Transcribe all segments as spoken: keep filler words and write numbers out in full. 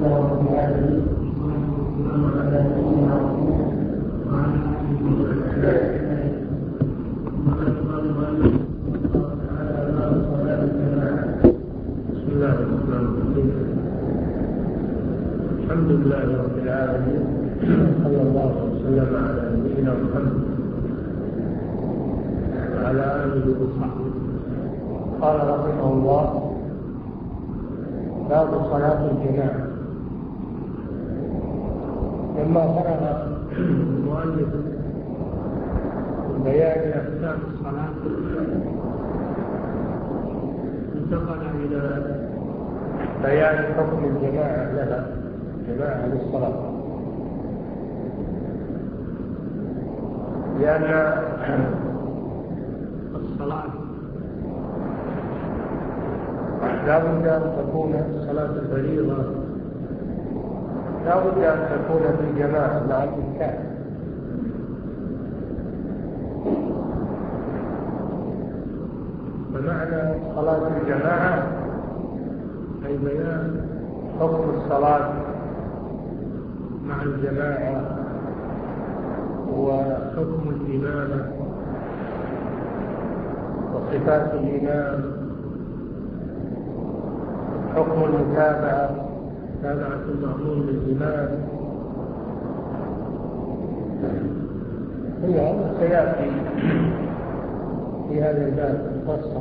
لله رب العالمين والسلام على نبينا محمد وعلى اله وصحبه وقد قال الله تعالى باب صلاه الجماعه. بسم الله الرحمن الرحيم. الحمد لله رب العالمين، صلى الله وسلم على نبينا محمد وعلى اله وصحبه. قال رحمه الله: باب صلاة الجماعة. لما فرغ المؤلف بيان أحكام الصلاة انتقل إلى بيان حكم الجماعة لها، جماعة للصلاة، لأن الصلاة لا بد أن تكون صلاة الفريضة لا بد أن تكون في جماعة مع الإمكان، فمعنى صلاة الجماعة أي بيان حكم الصلاة مع الجماعة وحكم الإمامة وصفات الإمام، حكم المتابعة، متابعة المأموم للإمام. هي هذا سيأتي في هذا الباب مفصل.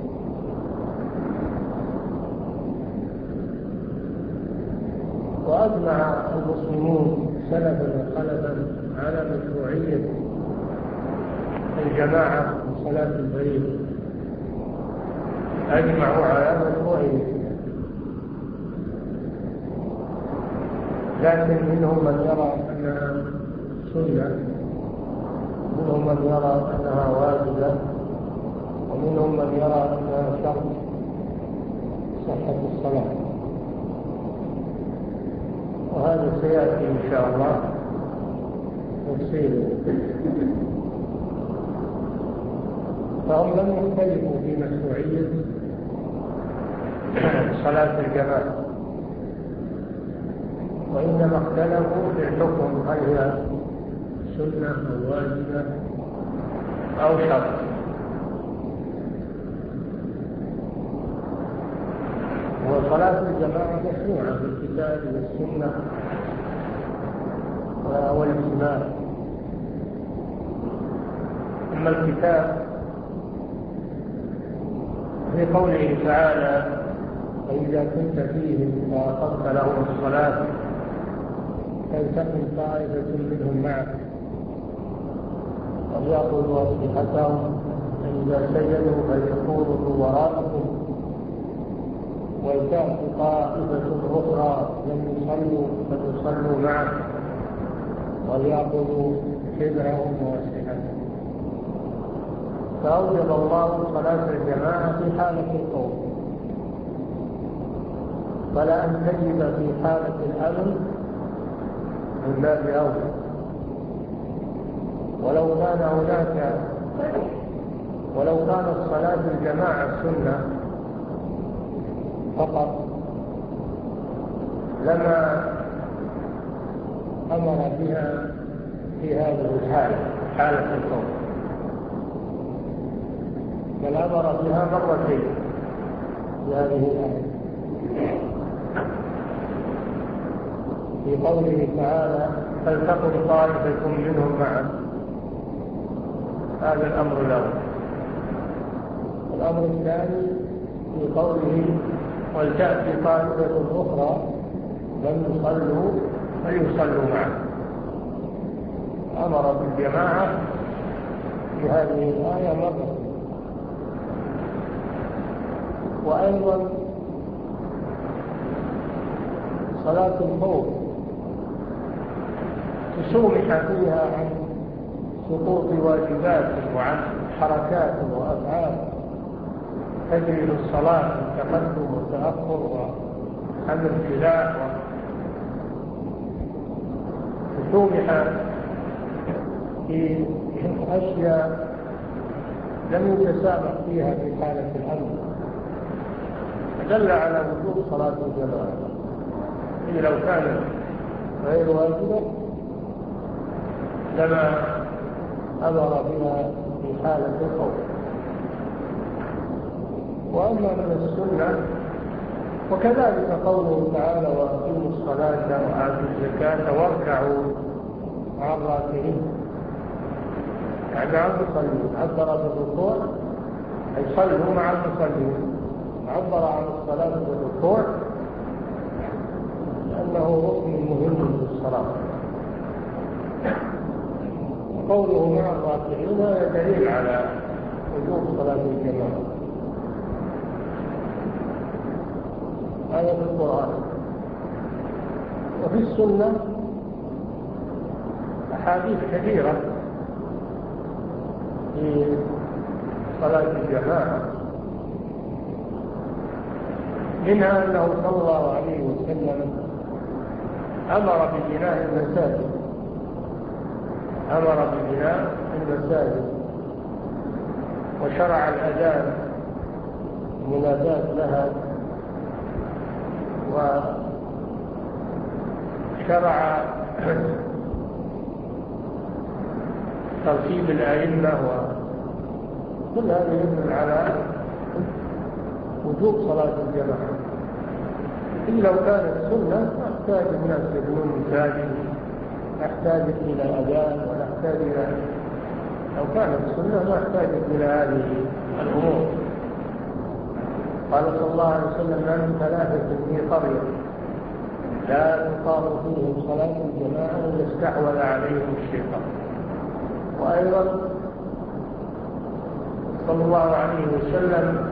وأجمع المسلمون سلفا وخلفا على مشروعية الجماعة في صلاة الفريضة، أجمعوا على مشروعية، لكن منهم من يرى أنها سنة، منهم من يرى أنها واجبة، ومنهم من يرى أنها شرط صحة الصلاة، وهذا سيأتي إن شاء الله تفصيله. فهم لم يختلفوا في مشروعية صلاة الجماعة، وإنما اختلفوا في الحكم، هل هي سنة أو واجبة أو شرط. وصلاة الجماعة مشروعة في الكتاب والسنة والإجماع. أما الكتاب في قوله تعالى: فإذا كنت فيهم فأقمت لهم الصلاة فلتكن طائفة منهم معك وليأخذوا أسلحتهم فإذا سجدوا فليكونوا من ورائكم ولتأت طائفة أخرى لم يصلوا فليصلوا معك وليأخذوا حذرهم وأسلحتهم. فأوجب الله صلاة الجماعة في حالة الخوف، فلا أن تجب في حالة الأمن من باب أولى. ولو كان هناك ولو كانت صلاة الجماعة سنة فقط لما أمر بها في هذه الحالة، حالة الخوف، بل أمر بها مرتين في هذه الآية، في قوله تعالى: فلتكن طائفة منهم معك. هذا الأمر الأول. الأمر الثاني في قوله: ولتأتي طائفة أخرى لم يصلوا فليصلوا معك. أمر بالجماعة في هذه الآية مرة. وأيضا صلاة الخوف تسومح فيها عن سقوط واجبات وعن حركات وأفعال تجري في الصلاة من تقدم وتأخر وحمل سلاح، تسومح في أشياء لم يتسامح فيها في حالة الأمن، دل على وجوب صلاة الجماعة. التي لو كانت غير واجبة لما أمر بها في حالة الخوف. وأما من السنة وكذلك قوله تعالى وأقيموا الصلاة وآتوا الزكاة واركعوا مع الراكعين، يعني مع المصلين. عبر بالركوع أي صلوا مع المصلين، عبر عن الصلاة بالركوع لأنه ركن مهم في الصلاة. قوله مع الراكعين هذا دليل على وجوب صلاة الجماعة، هذا في القرآن. وفي السنة أحاديث كثيرة في صلاة الجماعة، منها أنه صلى الله عليه وسلم أمر ببناء المساجد أمر ببناء المساجد وشرع الأذان منادات لها، وشرع ترتيب الأئمة، وكل هذا يدل على وجوب صلاة الجماعة. إلا لو كانت سنة نحتاج الناس يبنون مساجد، نحتاج إلى أذان ونحتاج إلى، لو كانت سنة ما احتاجت إلى هذه الأمور. قال صلى الله عليه وسلم ما من ثلاثة في قرية لا تقام فيهم صلاة الجماعة إلا استحوذ عليهم الشيطان. وأيضا صلى الله عليه وسلم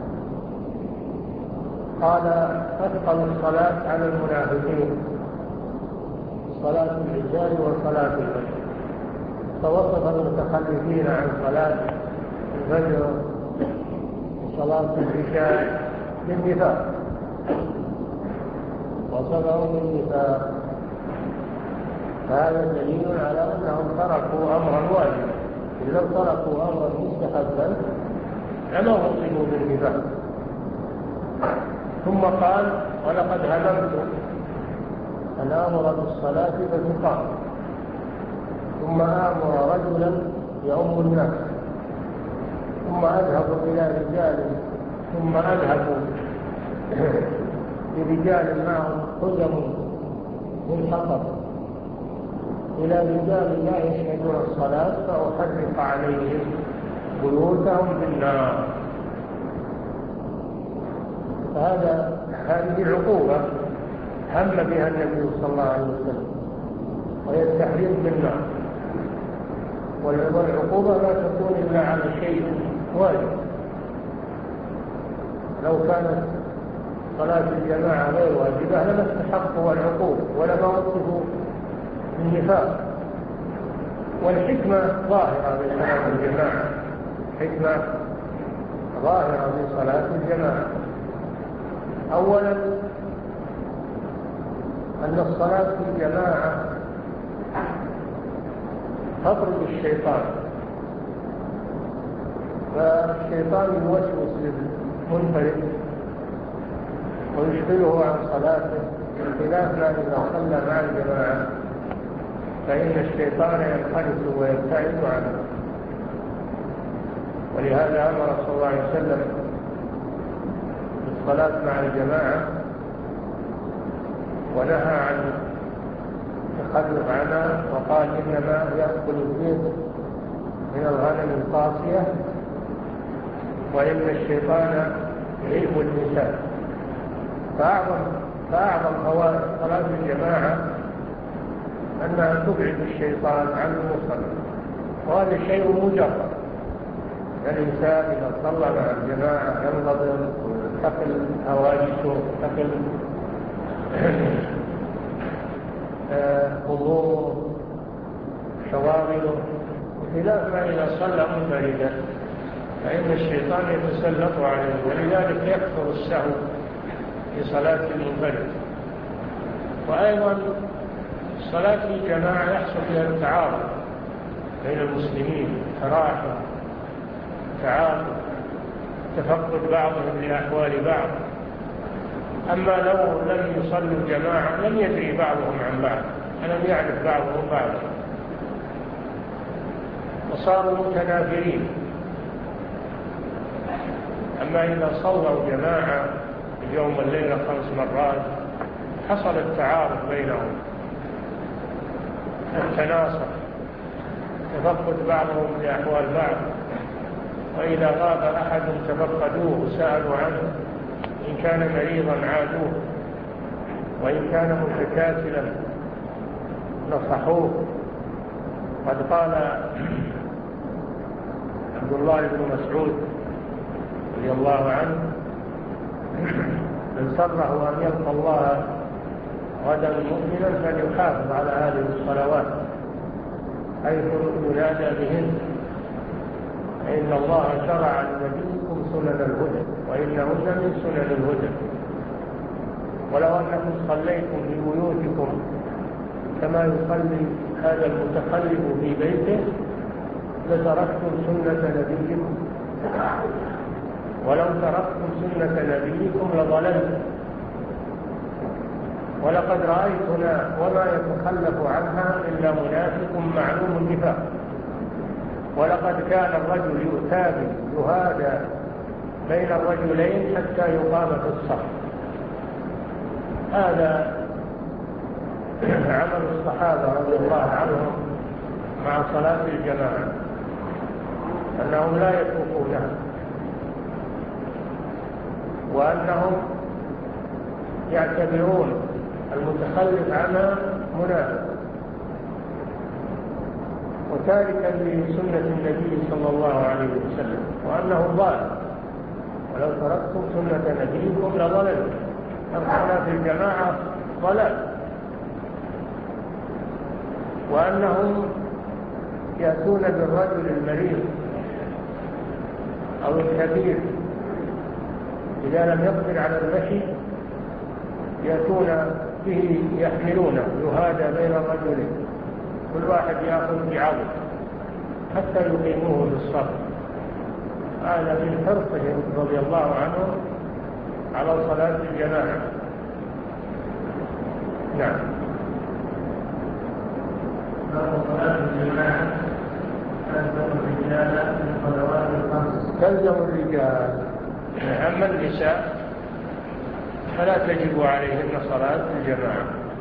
قال أثقل الصلاة على المنافقين صلاة العشاء وصلاة الفجر، فوصف المتخلفين عن صلاة الفجر وصلاة العشاء بالنفاق، وصفهم بالنفاق. هذا دليل على أنهم تركوا أمرا واجبا، إذا لو تركوا أمرا مستحبا لما وصفوا بالنفاق. ثم قال ولقد هممت أن آمر بالصلاة فتقام، ثم آمر رجلا يؤم الناس، ثم أذهب إلى رجال ثم أذهب برجال معهم حزم من حطب إلى رجال لا يشهدون الصلاة فأحرق عليهم بيوتهم بالنار. فهذا هذه عقوبة هم بها النبي صلى الله عليه وسلم، وهي التحريق بالنار. والعقوبة لا تكون إلا على شيء واجب. لو كانت صلاة الجماعة غير واجبة لما استحقوا العقوبة ولما وصفوا بالنفاق. والحكمة ظاهرة بصلاة الجماعة، حكمة ظاهرة بصلاة الجماعة. أولا أن الصلاة في الجماعة تطرد الشيطان، فالشيطان يوسوس للمنفرد ويشغله عن صلاته، بخلاف ما إذا صلى مع الجماعة فإن الشيطان ينخلص ويبتعد عنه. ولهذا أمر صلى الله عليه وسلم بالصلاة مع الجماعة ونهى عن التخلف عنها، وقال إنما يأكل الذئب من الغنم القاسية وإن الشيطان يحب النساء. فأعظم فأعظم فوائد صلاة الجماعة أنها تبعد الشيطان عن المصلي، وهذا شيء مجرد. الإنسان إذا صلى مع الجماعة ينضبط وينتقل هواجسه وينتقل همومه شواغله، بخلاف ما إذا صلى منفردا فإن الشيطان يتسلط عليه، ولذلك يكثر السهو في صلاة المنفرد. وأيضا الصلاة في الجماعة يحصل فيها التعارف بين المسلمين، تراحم، تعاطف، تفقد بعضهم لأحوال بعض. أما لو لم يصلوا جماعة لم يدري بعضهم عن بعض، ألم يعرف بعضهم بعضا، وصاروا متنافرين. أما إذا صلوا جماعة اليوم والليلة خمس مرات حصل التعارف بينهم، التناصر، تفقد بعضهم لأحوال بعض، وإذا غاب أحد تفقدوه وسألوا عنه، إن كان مريضا عادوه، وإن كان متكاسلا نصحوه. قد قال عبد الله بن مسعود رضي الله عنه: من سره أن يلقى الله غدا مؤمنا فليحافظ على هذه الصلوات حيث ينادى بهن، إن الله شرع لنبيكم سنن الهدى وإنهن من سنن الهدى. ولو أنكم صليتم في بيوتكم كما يصلي هذا المتخلف في بيته لتركتم سنة نبيكم، ولو تركتم سنة نبيكم لضللتم. ولقد رأيتنا وما يتخلف عنها إلا منافق معلوم النفاق. ولقد كان الرجل يؤتى يهادى بين الرجلين حتى يقام في الصف. هذا عمل الصحابة رضي الله عنهم مع صلاة الجماعة، أنهم لا يتركونها، وأنهم يعتبرون المتخلف عنها منافق وتاركا لسنة النبي صلى الله عليه وسلم، وأنه ضال. ولو تركتم سنة نبيكم لضللتم. صلاة الجماعة ضلال. وأنهم يأتون بالرجل المريض أو الكبير إذا لم يقدر على المشي، يأتون به يحملونه يهادى بين الرجلين، كل واحد يأخذ بعضه حتى يقيموه بالصف. هذا من حرصهم رضي الله عنهم على صلاة الجماعة. نعم. صلاة الجماعة تلزم الرجال من صلوات الخمس. تلزم الرجال، أما النساء فلا تجب عليهن صلاة الجماعة،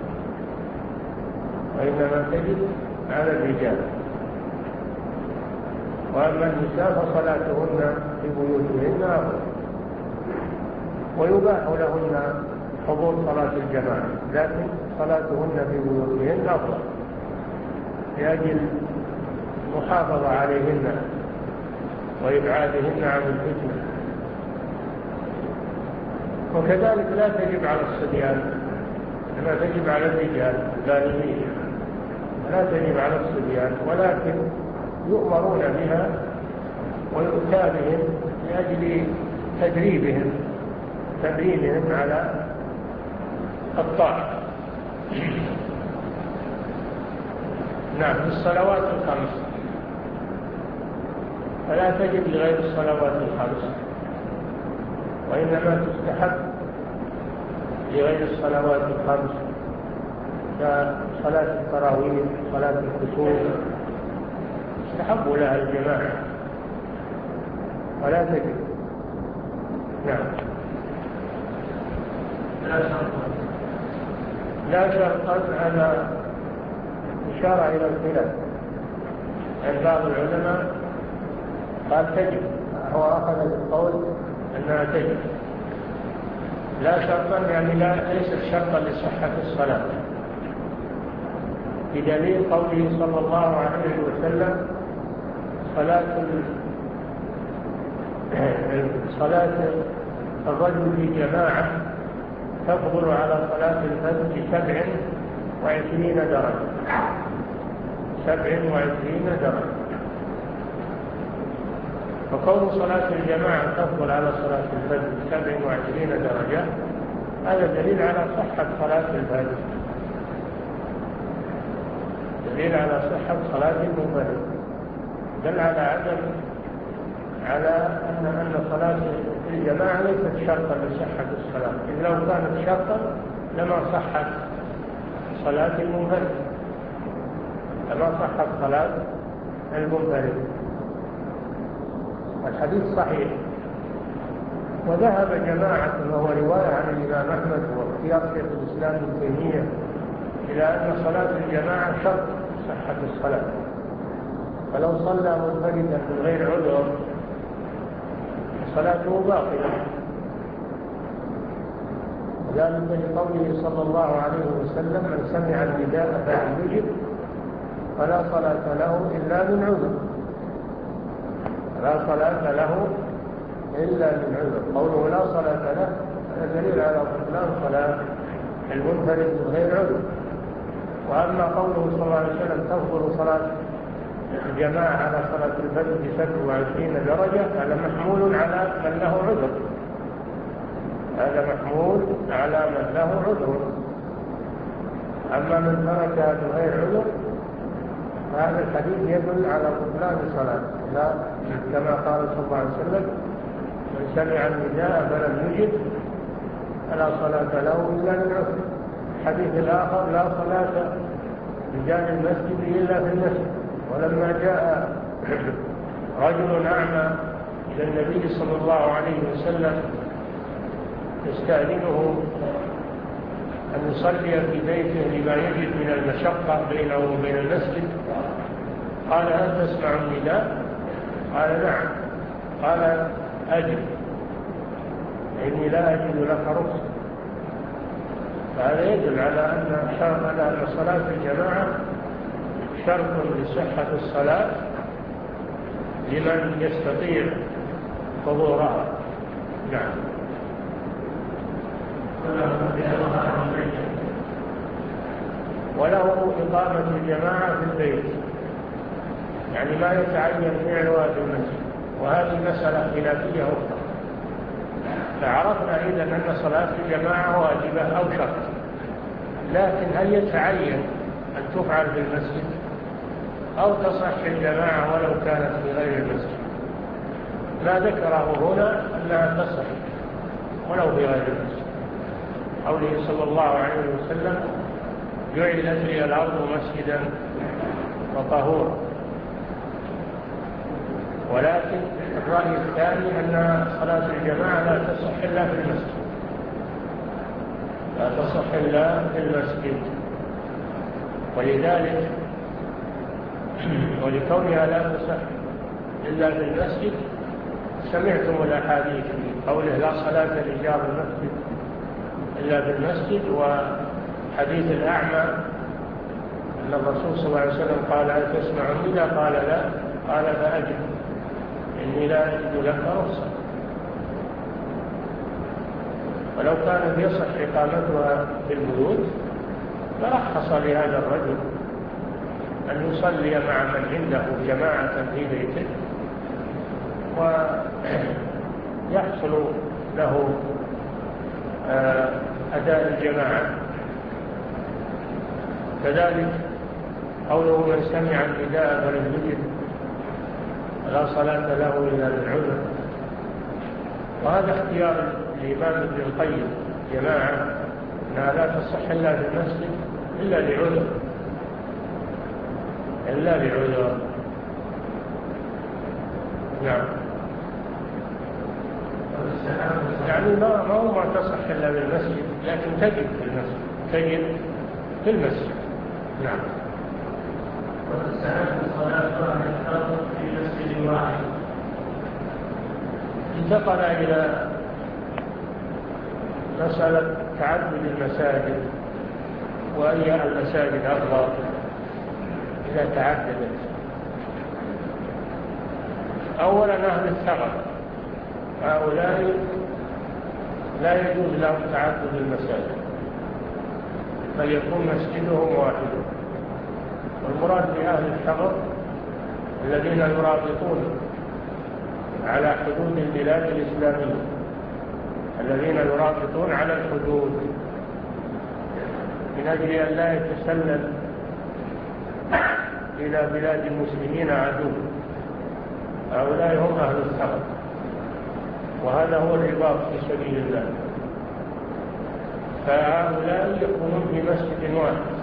وإنما تجب على الرجال. وأما النساء فصلاتهن في بيوتهن أفضل، ويباح لهن حضور صلاة الجماعة، لكن صلاتهن في بيوتهن أفضل لأجل المحافظة عليهن وإبعادهن عن الفتنة. وكذلك لا تجب على الصبيان، إنما تجب على الرجال البالغين، لا تجب على الصبيان، ولكن يؤمرون بها ويؤتى بهم لأجل تدريبهم تدريبهم على الطاعة. نعم. الصلوات الخمس فلا تجب لغير الصلوات الخمس، وإنما تستحب لغير الصلوات الخمس كصلاة التراويح، صلاة الكسوف، تستحب لها الجماعة ولا تجب. نعم. لا شرط لا شرطا على إشارة إلى الخلاف، يعني بعض العلماء قال تجب، هو أخذ القول أنها تجب، لا شرطا يعني لا ليست شرطا لصحة الصلاة، بدليل قوله صلى الله عليه وسلم: صلاة صلاة الرجل في جماعة تفضل على صلاة الفجر بسبع وعشرين درجة، سبع وعشرين درجة. فكون صلاة الجماعة تفضل على صلاة الفجر سبع وعشرين درجة هذا دليل على صحة صلاة الفجر، دليل على صحة صلاة المنفرد، دل على عدم على أن أن صلاة الجماعة ليست شرطا لصحة الصلاة، إذ لو كانت شرطا لما صحت صلاة المنفرد، لما صحت صلاة المنفرد. الحديث صحيح. وذهب جماعة وهو رواية عن الإمام أحمد واختيار شيخ الإسلام ابن تيمية إلى أن صلاة الجماعة شرط صحة الصلاة، فلو صلى منفردا من غير عذر صلاته باطلة، وذلك لقوله صلى الله عليه وسلم: من سمع النداء فلم يجب فلا صلاة له إلا من عذر، لا صلاة له إلا من عذر. قوله لا صلاة له هذا دليل على بطلان صلاة المنفرد من غير عذر. وأما قوله صلى الله عليه وسلم: تفضل صلاة الجماعة على صلاة الفجر بسبع وعشرين درجة، هذا محمول على من له عذر، هذا محمول على من له عذر. أما من تركها بغير عذر فهذا الحديث يدل على بطلان الصلاة، لا كما قال صلى الله عليه وسلم: من سمع النداء فلم يجب فلا صلاة له إلا من عذر. الحديث الآخر: لا صلاة رجال المسجد إلا في المسجد. ولما جاء رجل أعمى إلى النبي صلى الله عليه وسلم يستأذنه أن يصلي في بيته لما يجد من المشقة بينه وبين المسجد، قال: هل تسمع النداء؟ قال: نعم. قال: أجب، إني لا أجد لك رخصة. فهذا يدل على أن شرط أن صلاة الجماعة شرط لصحة الصلاة لمن يستطيع حضورها. نعم. وله إقامة الجماعة في البيت، يعني ما يتعين فعلها في المسجد، وهذه مسألة خلافية أخرى. فعرفنا إذا أن صلاة الجماعة واجبة أو شرط، لكن هل يتعين أن تفعل في المسجد أو تصح الجماعة ولو كانت في غير المسجد؟ ما ذكره هنا أنها تصح ولو في غير المسجد. قوله صلى الله عليه وسلم: جعلت لي الأرض مسجدا وطهورا. ولكن الرأي الثاني أن صلاة الجماعة لا تصح إلا في المسجد، لا تصح إلا في المسجد. ولذلك ولكونها لا تصح إلا في المسجد سمعتم الأحاديث في قوله: لا صلاة لجار المسجد إلا في المسجد، وحديث الأعمى أن الرسول صلى الله عليه وسلم قال: هل تسمع النداء؟ قال: لا. قال: فأجب، إني لا أجد لك رخصة. ولو كانت يصح إقامتها في البيوت فرخص لهذا الرجل أن يصلي مع من عنده جماعة في بيته ويحصل له أداء الجماعة. كذلك قوله: من سمع النداء فلم يجب لا صلاة له إلا بالعذر. وهذا اختيار الإمام ابن القيم جماعة أنها لا تصح إلا في المسجد إلا لعذر، إلا لعذر. نعم. يعني ما ما هو ما تصح إلا بالمسجد، لكن تجب في المسجد، تجب في المسجد. نعم. وتستحب الصلاة عن الفرض في مسجد واحد. انتقل إلى مسألة تعدد المساجد وأي المساجد أفضل إذا تعددت. أولا أهل الثغر هؤلاء لا يجوز لهم تعدد المساجد، بل يكون مسجدهم واحد. والمراد بأهل الثغر الذين يرابطون على حدود البلاد الإسلامية، الذين يرابطون على الحدود من أجل أن لا يتسلل إلى بلاد المسلمين عدو. هؤلاء هم أهل الثغر. وهذا هو الرباط في سبيل الله. فهؤلاء يكونون في مسجد واحد.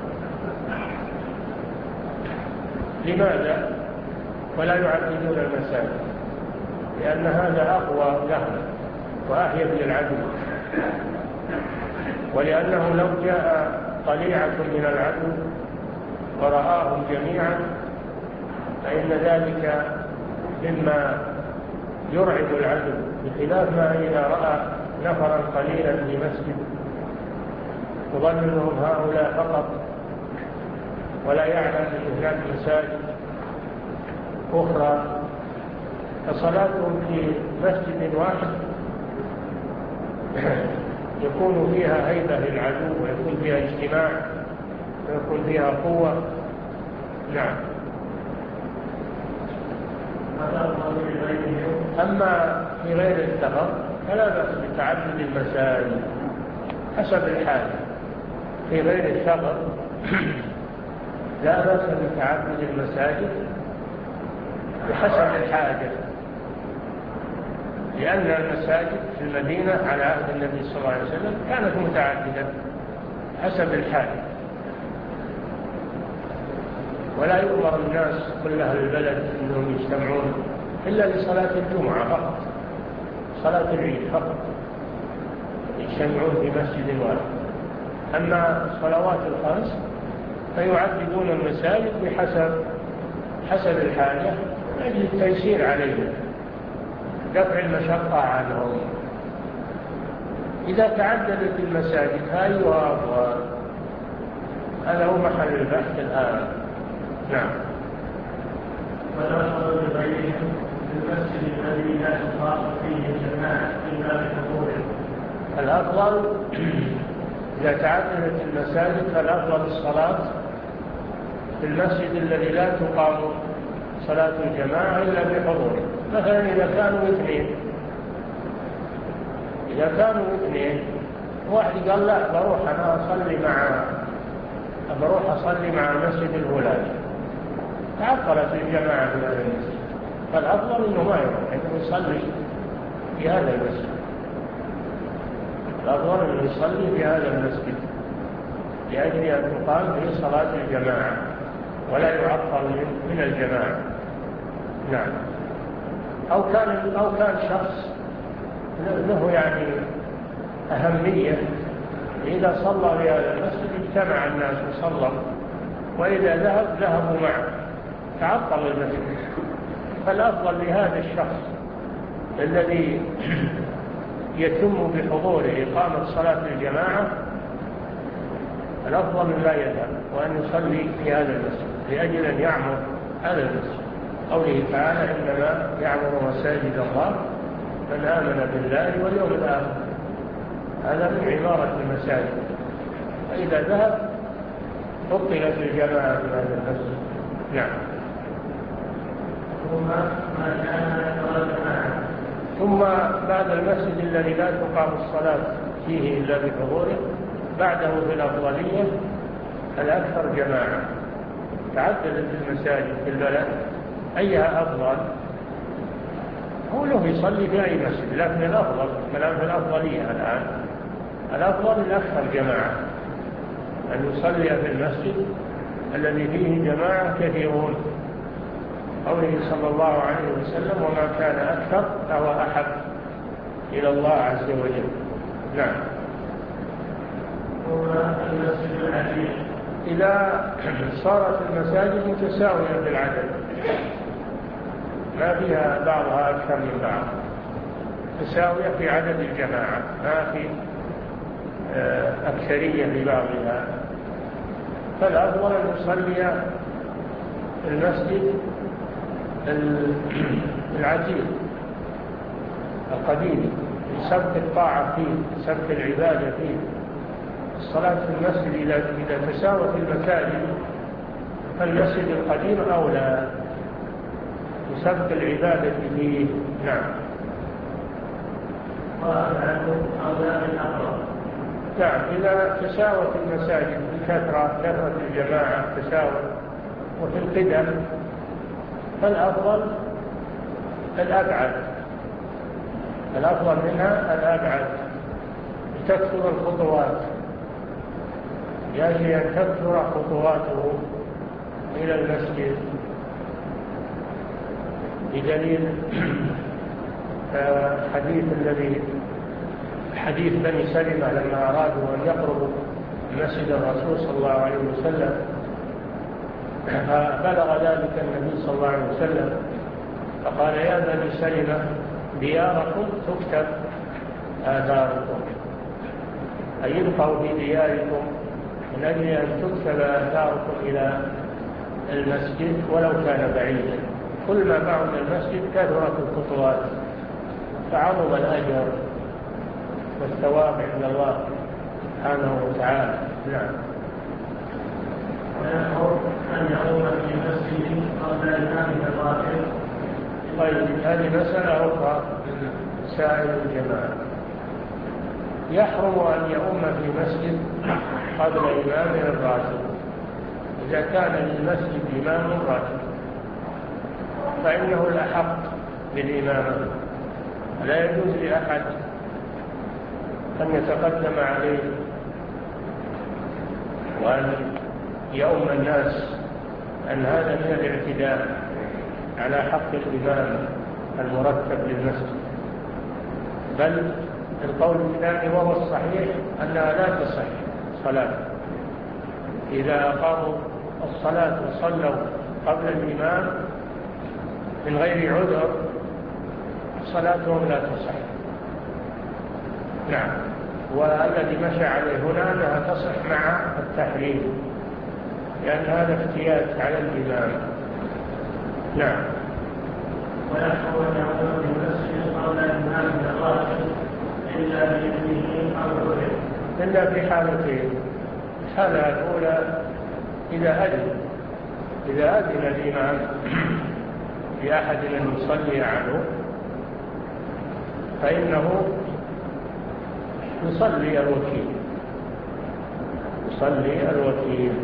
لماذا؟ ولا يعددون المساجد؟ لأن هذا أقوى لهم وأحيب للعدو، ولأنه لو جاء طليعة من العدو ورآهم جميعا فإن ذلك مما يرعب العدو، بخلاف ما إذا رأى نفرا قليلا في مسجد يظن أنهم هؤلاء فقط ولا يعلم أن هناك مساجد أخرى. فصلاتهم في مسجد واحد يكون فيها هيبة للعدو ويكون فيها اجتماع ويكون فيها قوة. نعم. أما في غير السفر فلا بأس بتعدد المساجد حسب الحال. في غير السفر لا بأس بتعدد المساجد بحسب الحاجة، لأن المساجد في المدينة على عهد النبي صلى الله عليه وسلم كانت متعددة حسب الحاجة، ولا يؤمر الناس كل أهل البلد أنهم يجتمعون إلا لصلاة الجمعة فقط، صلاة العيد فقط يجتمعون في مسجد واحد. أما الصلوات الخمس فيعددون المساجد بحسب حسب الحاجة من أجل التيسير عليهم، دفع المشقة عنهم. إذا تعددت المساجد فأيها أفضل؟ هذا هو محل البحث الآن. نعم. والأفضل لغيرهم المسجد الذي لا تقام فيه الجماعة إلا بحضوره. الأفضل إذا تعددت المساجد فالأفضل الصلاة في المسجد الذي لا تقام صلاة الجماعة إلا بحضوره. مثلا إذا كانوا اثنين إذا كانوا اثنين واحد قال لا بروح أنا أصلي مع بروح أصلي مع المسجد الفلاني، تعطلت الجماعة في هذا المسجد، فالأفضل إنه ما يروح، إنه يصلي في هذا المسجد. الأفضل إنه يصلي في هذا المسجد لأجل أن تقام في صلاة الجماعة ولا يعطل من الجماعة. نعم. أو كان أو كان شخص له يعني أهمية، إذا صلى في هذا المسجد اجتمع الناس وصلوا، وإذا ذهب ذهبوا معه، تعطل المسجد. فالأفضل لهذا الشخص الذي يتم بحضوره إقامة صلاة الجماعة الأفضل من لا يذهب وأن يصلي في هذا المسجد لأجل أن يعمر هذا المسجد. قوله تعالى إنما يعمر مساجد الله من آمن بالله واليوم الآخر، هذا من عمارة المساجد. فإذا ذهب بطلت الجماعة في هذا المسجد. نعم. ثم بعد المسجد الذي لا تقام الصلاة فيه إلا بحضوره بعده في الأفضلية الأكثر جماعة. تعددت المساجد في البلد أيها أفضل؟ هو له يصلي في أي مسجد، لكن الأفضل كلام في الأفضلية الآن الأفضل الأكثر جماعة، أن يصلي في المسجد الذي فيه جماعة كثيرون. قوله صلى الله عليه وسلم وما كان أكثر فهو أحب إلى الله عز وجل. نعم. إذا صارت المساجد متساوية بالعدد ما فيها بعضها أكثر من بعض، تساوية في عدد الجماعة، ما في أكثرية لبعضها، فالأفضل أن يصلي المسجد العتيق القديم لسبق الطاعة فيه، سبق العبادة فيه. الصلاة في المسجد إذا تساوت المساجد فالمسجد القديم أولى لسبق العبادة فيه. نعم. نعم. إذا تساوت المساجد بالكثرة، كثرة الجماعة تساوت، وفي القدم فالأفضل الأبعد الأفضل منها الأبعد، تكثر الخطوات، يجب أن تكثر خطواته إلى المسجد، بدليل حديث الذي حديث بني سلمة لما أرادوا أن يقربوا مسجد الرسول صلى الله عليه وسلم، فبلغ ذلك النبي صلى الله عليه وسلم فقال: يا بني سلمة دياركم تكتب آثاركم، أي ابقوا في دياركم من أجل أن تكتب آثاركم إلى المسجد ولو كان بعيدا. كل ما بعد المسجد كثرت الخطوات فعظم الأجر والثواب عند الله سبحانه وتعالى. نعم. ويحرم أن يقوم في مسجد قبل الإمام الراتب. طيب، هذه مسألة أخرى من سائر الجماعة. يحرم أن يؤم في مسجد قبل إمام الراتب إذا كان للمسجد إمام راتب، فإنه الأحق بالإمامة، لا يجوز لأحد أن يتقدم عليه وأن يؤم الناس، أن هذا من الاعتداء على حق الإمام المرتب للمسجد. بل القول الثاني وهو الصحيح أنها لا تصح صلاة إذا أقاموا الصلاة وصلوا قبل الإمام من غير عذر، صلاتهم لا تصح. نعم. والذي مشى عليه هنا أنها تصح مع التحريم، لأن هذا افتيات على الإمام. نعم. ويحرم أن يقوم في المسجد قبل الإمام الراتب إلا بإذنه أو عذره. إلا في حالتين: الحالة الأولى إذا أذن إذا أذن الإمام لأحد أن يصلي عنه فإنه يصلي الوكيل يصلي الوكيل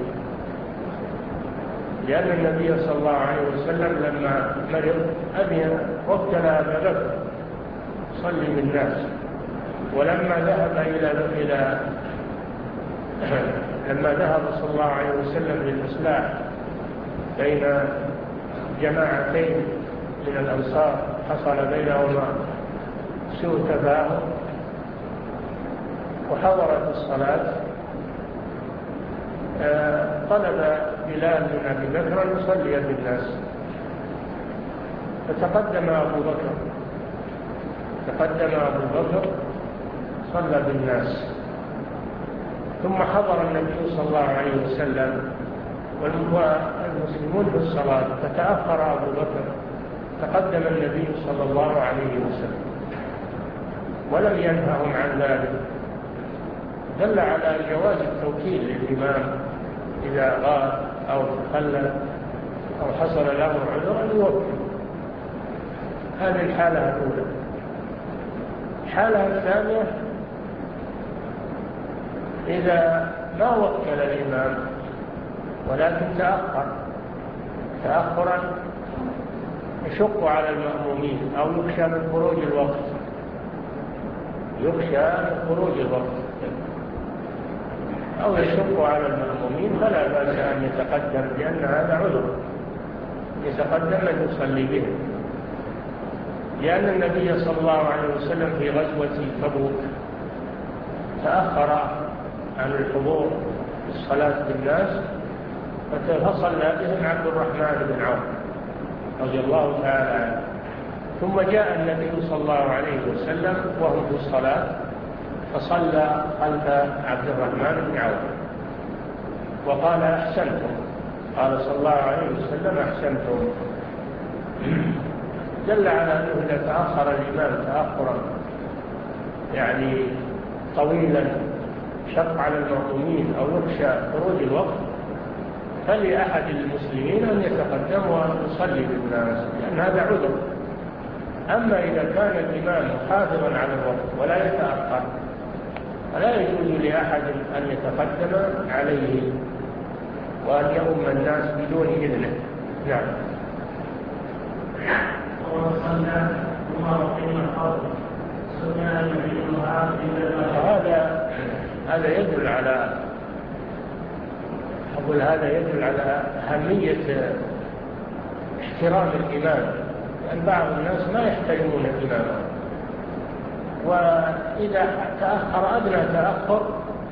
لأن النبي صلى الله عليه وسلم لما مرض أذن وكل أبا بكر يصلي بالناس، ولما ذهب إلى إلى لما ذهب صلى الله عليه وسلم للإصلاح بين جماعتين من الأنصار حصل بينهما سوء تفاهم وحضرت الصلاة، طلب بلال بن أبي بكر أن يصلي بالناس، فتقدم أبو بكر تقدم أبو بكر صلى بالناس، ثم حضر النبي صلى الله عليه وسلم والمسلمون في الصلاة، فتأخر أبو بكر، تقدم النبي صلى الله عليه وسلم ولم ينههم عن ذلك، دل على جواز التوكيل للإمام إذا غاب أو تخلف أو حصل له عذر أن يوكل. هذه الحالة الأولى. الحالة الثانية إذا ما وكل الإمام ولكن تأخر تأخرا يشق على المأمومين أو يخشى من خروج الوقت يخشى من خروج الوقت أو يشق على المأمومين فلا بأس أن يتقدم، لأن هذا عذر يتقدم أن يصلي به، لأن النبي صلى الله عليه وسلم في غزوة تبوك تأخر عن الحضور في الصلاة بالناس، فصلى بهم عبد الرحمن بن عوف رضي الله تعالى عنه، ثم جاء النبي صلى الله عليه وسلم وهم في الصلاة فصلى خلف عبد الرحمن بن عوف وقال: أحسنتم. قال صلى الله عليه وسلم: أحسنتم. دل على أنه إذا تأخر الإمام تأخرا يعني طويلا شق على المأمومين أو يخشى خروج الوقت فلأحد المسلمين أن يتقدم وأن يصلي بالناس، لأن هذا عذر. أما إذا كان الإمام حافظا على الوقت ولا يتأخر فلا يجوز لأحد أن يتقدم عليه وأن يؤم الناس بدون إذنه. نعم. وصلى ثم أقيم الخطبة هذا هذا يدل على أقول هذا يدل على أهمية احترام الإمام، لأن بعض الناس ما يحترمون الإمام، وإذا تأخر أدنى تأخر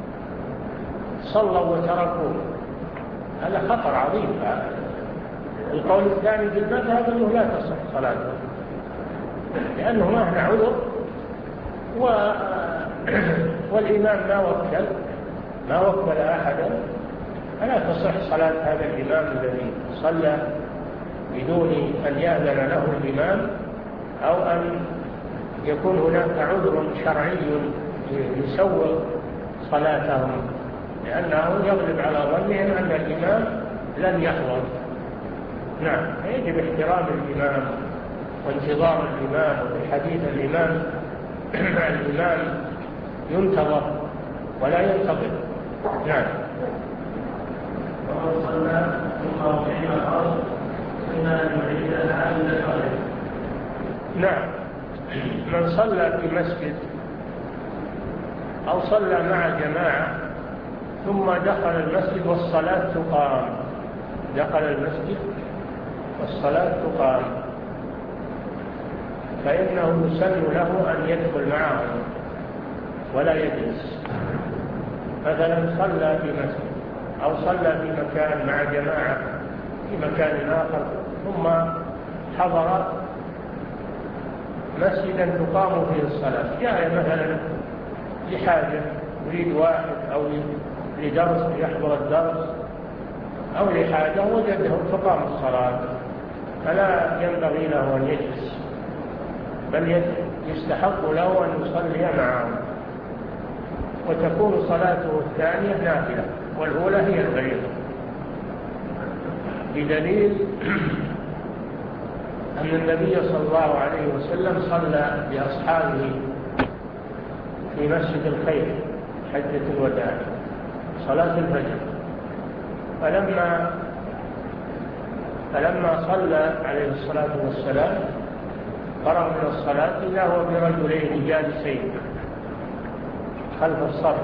صلوا وتركوه، هذا خطر عظيم. القول الثاني في المذهب أنه لا تصح صلاته لأنه مهما عذر و... والإمام ما وكل ما وكل أحدا، فلا تصح صلاة هذا الإمام الذي صلى بدون أن يأذن له الإمام، أو أن يكون هناك عذر شرعي يسوغ صلاتهم، لأنه يغلب على ظنهم أن الإمام لن يحضر. نعم، يجب احترام الإمام وانتظار الإمام، وفي حديث الإمام الإمام ينتظر ولا ينتظر. نعم. ومن صلى ثم أقيم الأرض إما أن يعيدها إلى المغرب. نعم، من صلى في مسجد أو صلى مع جماعة ثم دخل المسجد والصلاة تقام، دخل المسجد والصلاة تقام، فإنه يسن له أن يدخل معهم ولا يجلس. مثلا صلى في مسجد أو صلى في مكان مع جماعة في مكان آخر، ثم حضر مسجدا تقام فيه الصلاة، جاء مثلا لحاجة يريد واحد أو لدرس يحضر الدرس أو لحاجة وجده تقام الصلاة، فلا ينبغي له أن يجلس، بل يستحق له أن يصلي معهم، وتكون صلاته الثانية نافلة والأولى هي الفريضة، بدليل أن النبي صلى الله عليه وسلم صلى بأصحابه في مسجد الخير حجة الوداع صلاة الفجر، فلما فلما صلى عليه الصلاة والسلام فرغ من الصلاة إذا هو برجلين جالسين خلف الصف،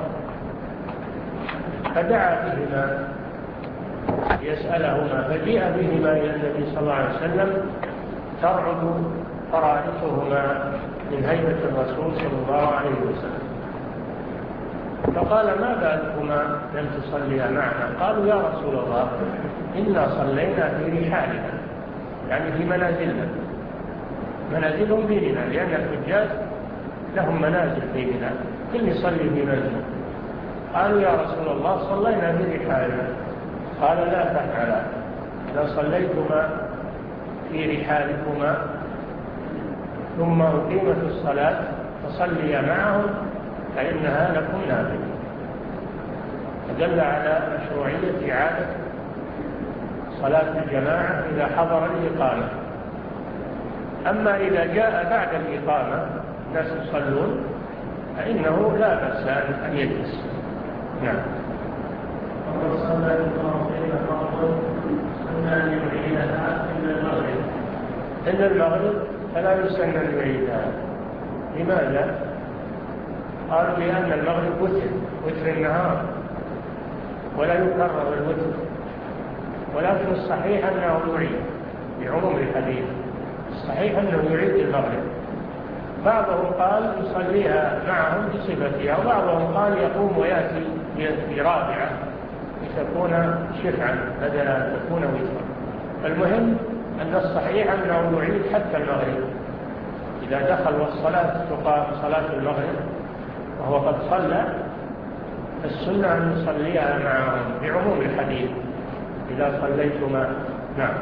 فدعا بهما يسألهما، فجيء بهما إلى النبي صلى الله عليه وسلم ترعد فرائصهما من هيبة الرسول صلى الله عليه وسلم، فقال ما بالكما لم تصليا معنا؟ قالوا يا رسول الله إنا صلينا في رحالنا، يعني في منازلنا، منازلهم في منى، لأن الحجاج لهم منازل في منى، كل يصلي في منزل. قالوا يا رسول الله صلينا في رحالنا، قال لا تفعلا، إذا صليتما في رحالكما ثم أقيمت الصلاة فصليا معهم فإنها لكم نافلة، فدل على مشروعية إعادة صلاة الجماعة إذا حضر الإقامة. أما إذا جاء بعد الإقامة الناس يصلون فإنه لا بأس أن يجلس. نعم. ومن صلى المغرب فرض سن أن يعيدها إلا المغرب. إلا المغرب فلا يسن أن يعيدها. لماذا؟ قالوا لأن المغرب وتر وتر النهار ولا يكرر الوتر، ولكن الصحيح أنه يعيد بعموم الحديث، الصحيح أنه يعيد المغرب. بعضهم قال يصليها معهم بصفتها، وبعضهم قال يقوم ويأتي برابعة لتكون شفعا بدل أن تكون وترا. المهم أن الصحيح أنه يعيد حتى المغرب، إذا دخل والصلاة تقام صلاة المغرب وهو قد صلى، السنة أن يصليها معهم بعموم الحديث إذا صليتما. نعم.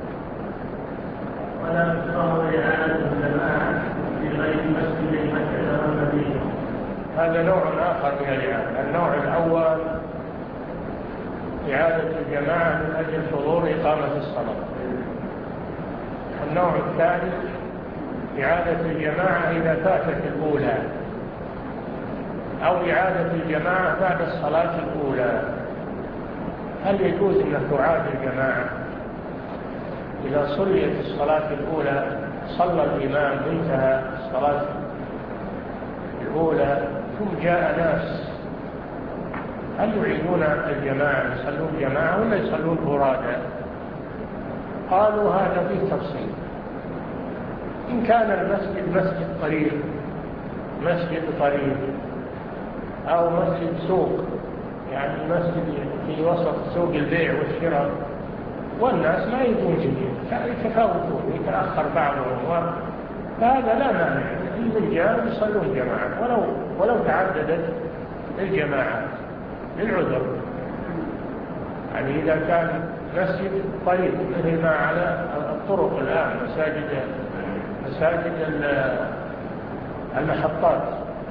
ولا تكره إعادة الجماعة في غير مسجد مكة والمدينة. هذا نوع آخر من الإعادة. النوع الأول إعادة الجماعة من أجل حضور إقامة الصلاة. النوع الثاني إعادة الجماعة إذا فاتت الأولى، أو إعادة الجماعة بعد الصلاة الأولى. هل يجوز أن تعاد الجماعة إذا صليت الصلاة الأولى، صلى الإمام انتهى الصلاة الأولى ثم جاء ناس، هل يعيدون الجماعة يصلون جماعة ولا يصلون فرادى؟ قالوا هذا فيه تفصيل. إن كان المسجد مسجد قريب، مسجد قريب أو مسجد سوق، يعني مسجد في وسط سوق البيع والشراء والناس ما يجون جميعا يتفاوتون يتأخر بعضهم، فهذا لا مانع الرجال يصلون جماعة ولو ولو تعددت الجماعات للعذر. يعني إذا كان مسجد قريب مثل ما على الطرق الآن مساجد مساجد المحطات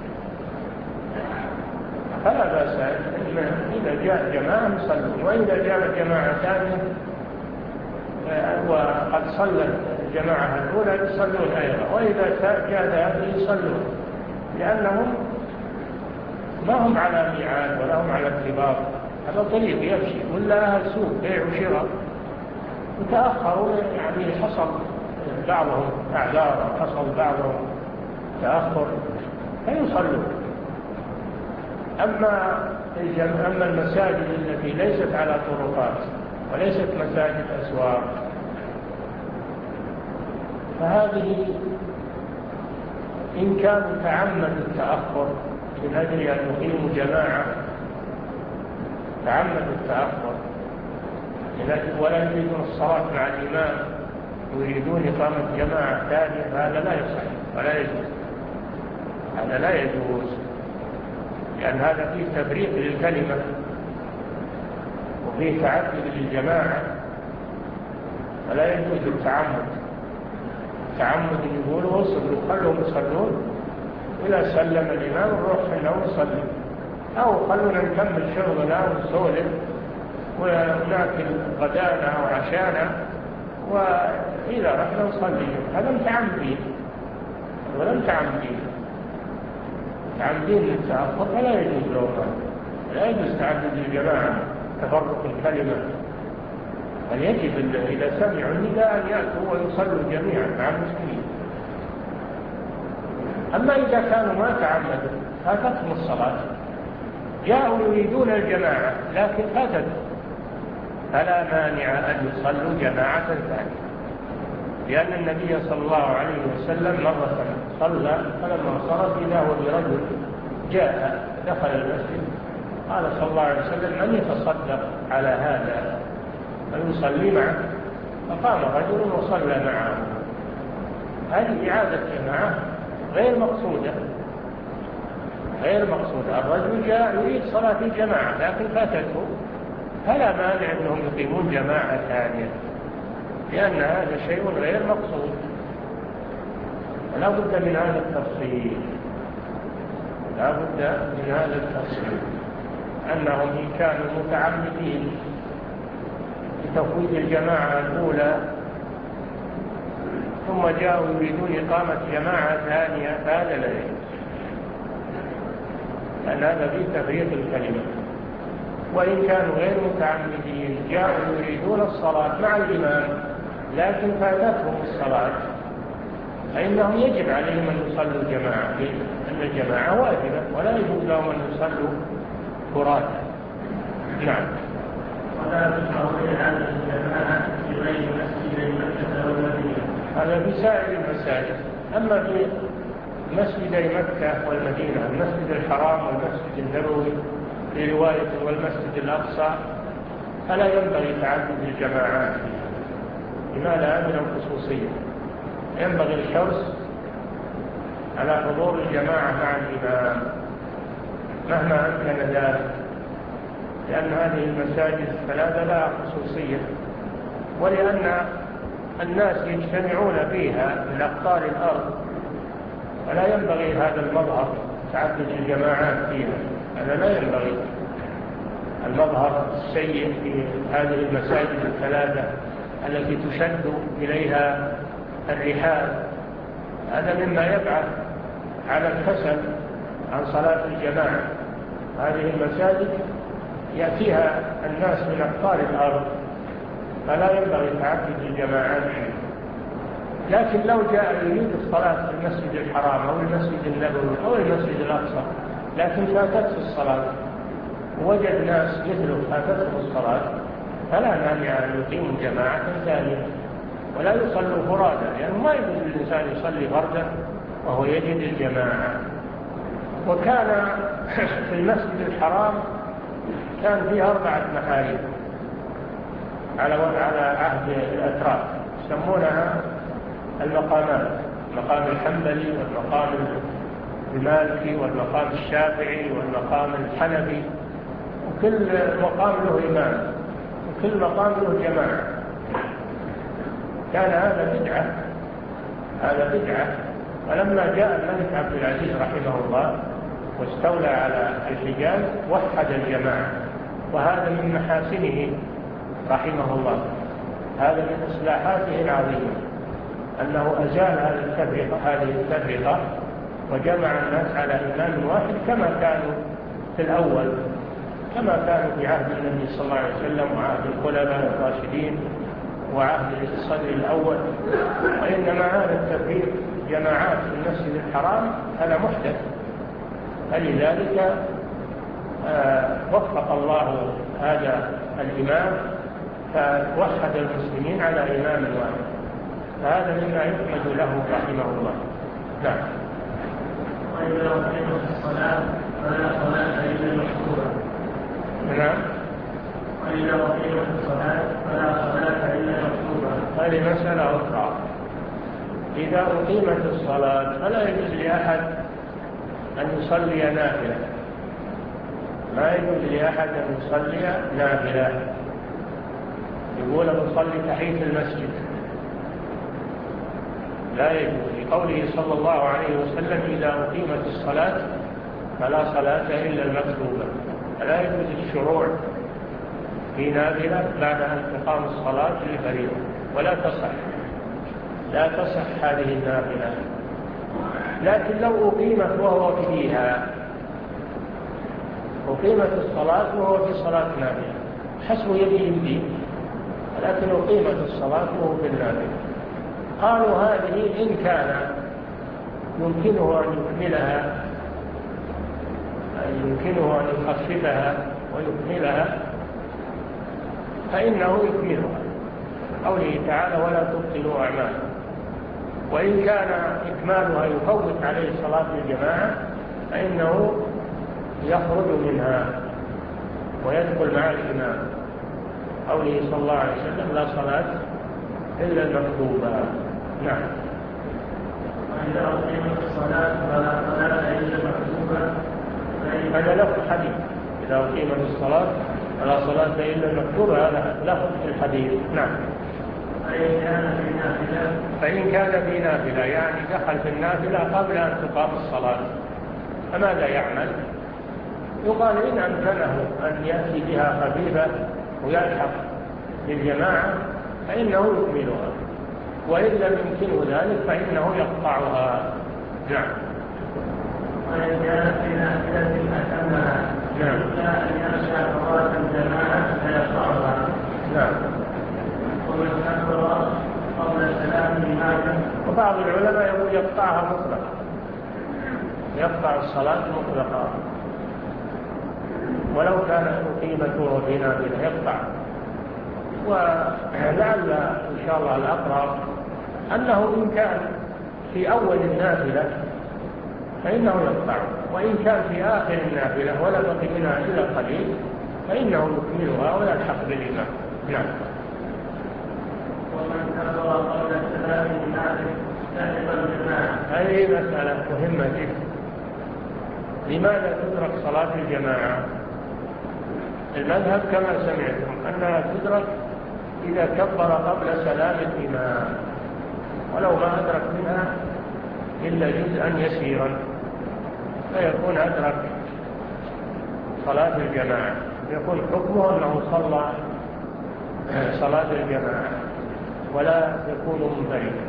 فلا بأس إذا جاء جماعة يصلون، وإذا جاء جماعة ثانية وقد صلت الجماعة الأولى يصلون أيضا، وإذا جاء ذلك يصلون، لأنهم ما هم على ميعاد ولا هم على ارتباط، هذا طريق يمشي ولا أهل سوق بيع وشراء وتأخروا، يعني حصل بعضهم أعذار حصل بعضهم تأخر فيصلون. أما أما المساجد التي ليست على طرقات وليست مساجد أسواق فهذه إن كانوا تعمدوا التأخر من أجل أن يقيموا جماعة، تعمدوا التأخر ولا يريدون الصلاة مع الإمام ويريدون إقامة جماعة ثانية، هذا لا يصح ولا يجوز، هذا لا يجوز، لأن هذا فيه تفريق للكلمة وفيه تعدد للجماعة، فلا يجوز التعمد. التعمد يقولوا وصلوا خلهم يصلون وإذا سلم الإمام نروح منه ونصلي، أو خلونا نكمل شغلنا ونسولف وناكل غدانا أو عشانا وإذا رحنا نصلي، هذا متعمدين ولم تعمدين تعمدين للتأخر فلا يجوز لهم، لا يجوز تعدد الجماعة تفرق الكلمة، بل يجب إذا سمعوا النداء أن يأتوا ويصلوا جميعا مع المسلمين. أما إذا كانوا ما تعمدوا فاتتهم الصلاة، جاءوا يريدون الجماعة لكن فاتتهم، فلا مانع أن يصلوا جماعة ثانية، لأن النبي صلى الله عليه وسلم مرة صلى فلما صرف إذا هو برجل جاء دخل المسجد قال صلى الله عليه وسلم من يتصدق على هذا من يصلي معه؟ فقام رجل وصلى معه. هذه إعادة جماعة غير مقصودة غير مقصودة الرجل جاء يريد صلاة الجماعة لكن فاتته، فلا مانع أنهم يقيمون جماعة ثانية، لأن هذا شيء غير مقصود. ولا بد من هذا التفصيل لا بد من هذا التفصيل أنهم إن كانوا متعمدين لتفويت الجماعة الأولى ثم جاءوا يريدون إقامة جماعة ثانية فهذا لا يجوز، لأن هذا فيه تفريق الكلمة. وإن كانوا غير متعمدين جاءوا يريدون الصلاة مع الإمام لكن فاتتهم الصلاة فإنهم يجب عليهم أن يصلوا جماعة، لأن الجماعة واجبة ولا يجوز لهم أن يصلوا فرادى. نعم. ولا تشرعون هذه الجماعة في غير مسجد مكة والمدينة. هذا في سائر المساجد. أما في مسجدي مكة والمدينة، المسجد الحرام والمسجد النبوي في رواية والمسجد الأقصى، فلا ينبغي تعدد الجماعات لما لا من الخصوصية، ينبغي الحرص على حضور الجماعة مع الإمام مهما أمكن ذلك، لأن هذه المساجد الثلاثة لها خصوصية، ولأن الناس يجتمعون فيها من أقطار الأرض، فلا ينبغي هذا المظهر تعدد الجماعات فيها، هذا لا ينبغي. المظهر السيء في هذه المساجد الثلاثة التي تشد إليها الرحال هذا مما يبعث على الكسل عن صلاة الجماعة. هذه المساجد يأتيها الناس من أقطار الأرض فلا ينبغي تعدد الجماعات فيه. لكن لو جاء يريد الصلاة في المسجد الحرام أو المسجد النبوي أو المسجد الأقصى لكن فاتته الصلاة ووجد ناس مثله فاتتهم الصلاة فلا مانع أن يقيموا جماعة ثانية ولا يصلوا فرادا، لأنه ما يجوز للإنسان يصلي فردا وهو يجد الجماعة. وكان في المسجد الحرام كان فيه أربعة محاريب على على عهد الأتراك يسمونها المقامات، المقام الحنبلي والمقام المالكي والمقام الشافعي والمقام الحنفي، وكل مقام له إمام وكل مقام له جماعة. كان هذا بدعة، هذا بدعة. ولما جاء الملك عبد العزيز رحمه الله واستولى على الحجاز وحد الجماعة، وهذا من محاسنه رحمه الله، هذا من إصلاحاته العظيمة أنه أزال هذه التفرقة هذه التفرقة وجمع الناس على إمام واحد كما كانوا في الأول، كما كانوا في عهد النبي صلى الله عليه وسلم وعهد الخلفاء الراشدين وعهد الصدر الأول. وإنما هذا التفريق جماعات في المسجد الحرام هذا محدث، فلذلك آه وفق الله هذا الإمام فوحد المسلمين على إمام واحد، فهذا مما يحمد له رحمه الله. نعم. وإذا أقيمت الصلاة فلا صلاة إلا المكتوبة. نعم. وإذا أقيمت الصلاة فلا صلاة إلا المكتوبة. هذه مسألة أخرى. إذا أقيمت الصلاة فلا يجوز لأحد أن يصلي نافلة، ما يجوز لأحد أن يصلي نافلة. يقول أصلي تحية المسجد، لا يجوز، لقوله صلى الله عليه وسلم إذا أقيمت الصلاة فلا صلاة إلا المكتوبة. فلا يجوز الشروع في نافلة بعد أن تقام الصلاة للفريضة، ولا تصح لا تصح هذه النافلة. لكن لو أقيمت وهو فيها، أقيمت الصلاة وهو في صلاة نافلة حسب يدي يمدي، لكن أقيمت الصلاة وهو في النافلة، قالوا هذه إن كان يمكنه أن يكملها، يمكنه أن يخففها ويكملها فإنه يكملها، قوله تعالى ولا تبطلوا أعمالكم. وإن كان إكمالها يفوت عليه صلاة الجماعة فإنه يخرج منها ويدخل مع الإمام، قوله صلى الله عليه وسلم لا صلاة إلا المكتوبة. نعم. وإذا أقيمت الصلاة فلا صلاة إلا المكتوبة. هذا لفظ حديث، إذا أقيمت الصلاة فلا صلاة إلا المكتوبة، هذا لفظ في الحديث. نعم. فإن كان في نافلة فإن كان في نافلة يعني دخل في النافلة قبل أن تقام الصلاة فماذا يعمل؟ يقال إن أمكنه أن يأتي بها خفيفة ويلحق للجماعة فإنه يكملها، وإن لم يمكنه ذلك فإنه يقطعها. نعم. وإن كانت في نافلة أتمها نعم. إلا أن يخشى فوات الجماعة فيقطعها. نعم. ومن كبر قبل سلام الإمام. وبعض العلماء يقول يقطعها مطلقا، يقطع الصلاة مطلقا ولو كانت أقيمته في نافلة يقطع. ولعل إن شاء الله الأقرب أنه إن كان في أول النافلة فإنه يقطع، وإن كان في آخر النافلة ولا بقي منها إلا قليل فإنه يكملها ويلحق بالإمام. نعم. ومن كبر قبل سلام الإمام سابقا الجماعة. هذه مسألة مهمة جدا. لماذا تدرك صلاة الجماعة؟ المذهب كما سمعتم أنها تدرك إذا كبر قبل سلام الإمام، ولو ما أدرك منها إلا جزءا يسيرا فيكون أدرك صلاة الجماعة، يكون حكمه أنه صلى صلاة الجماعة ولا يكون منفردا.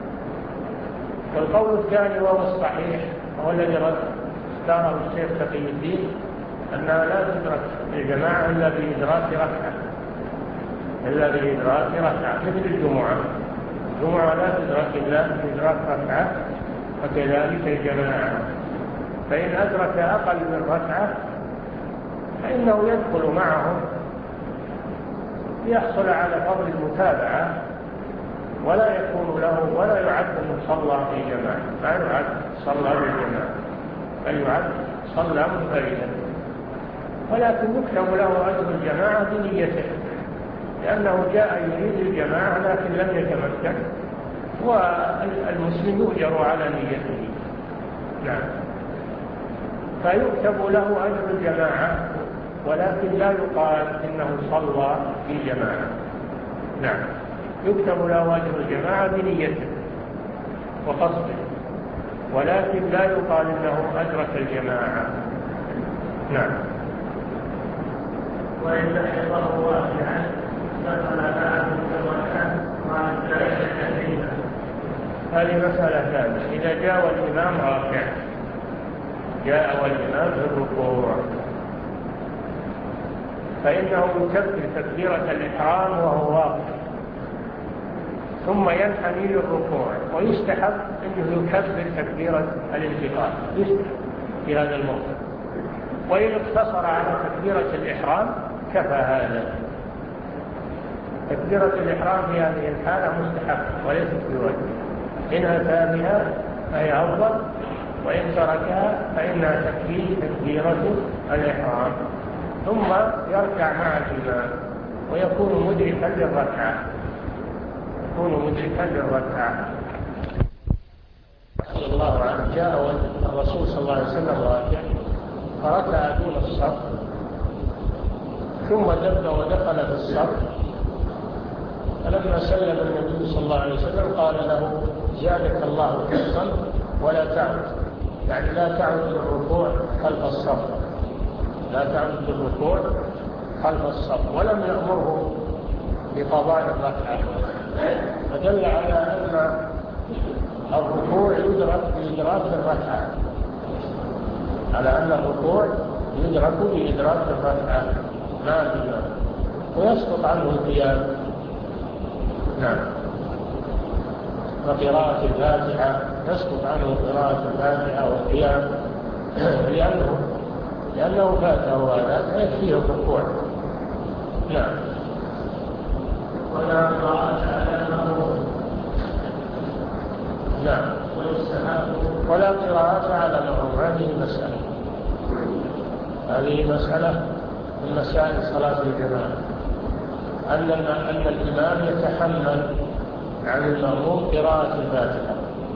والقول الثاني وهو الصحيح وهو الذي اختاره الشيخ تقي الدين أنها لا تدرك الجماعة إلا بإدراك ركعة إلا بإدراك ركعة مثل الجمعة، الجمعة لا تدرك إلا بإدراك ركعة، وكذلك الجماعة. فإن أدرك أقل من ركعة فإنه يدخل معهم ليحصل على فضل المتابعة، ولا يكون له ولا يعد أنه صلى في جماعة، لا يعد صلى بالجماعة، بل يعد صلى منفردا، ولكن يكتب له أجر الجماعة بنيته، لأنه جاء يريد الجماعة لكن لم يتمكن، والمسلم يؤجر على نيته. نعم. فيكتب له أجر الجماعة، ولكن لا يقال إنه صلى في جماعة. نعم. يكتب له أجر الجماعة بنيته وقصده، ولكن لا يقال إنه أدرك الجماعة. نعم. وإن لحظه واقعا دخل معه الركعة مع الثلاثة. هذه مسألة ثانية. إذا جاء الإمام راكع، جاء والإمام في الركوع، فإنه يكبر تكبيرة الإحرام وهو واقع، ثم ينحني للركوع، ويستحب أنه يكبر تكبيرة الانتقال في هذا الموضع، وإن اقتصر على تكبيرة الإحرام كفى هذا. تكبيرة الإحرام في هذه الحالة مستحب وليست بواجب، إن أتى بها فهي أفضل، وإن تركها فإنها تكفي تكبيرة الإحرام، ثم يركع مع الإمام ويكون مدركا للركعة، يكون مدركا للركعة. رضي الله عنه جاء الرسول صلى الله عليه وسلم راكع فركع دون الصف، ثم دب ودخل في الصف، فلما سلم النبي صلى الله عليه وسلم قال له: زادك الله حفظا ولا تعد، يعني لا تعد للركوع خلف الصف، لا تعد للركوع خلف الصف، ولم يأمره بقضاء الركعة، فدل على أن الركوع يدرك بإدراك الركعة، على أن الركوع يدرك بإدراك الركعة مع الإمام، ويسقط عنه القيام. نعم. وقراءة الفاتحة يسقط عنه قراءة الفاتحة والقيام، لأنه لأنه فاته هذا فيكفيه الركوع. نعم. ولا قراءة على المأموم. نعم. ولا قراءة على المأموم. هذه مسألة هذه مسألة من مسائل صلاة الجماعة، أن أن الإمام يتحمل عن المأموم قراءة الفاتحة،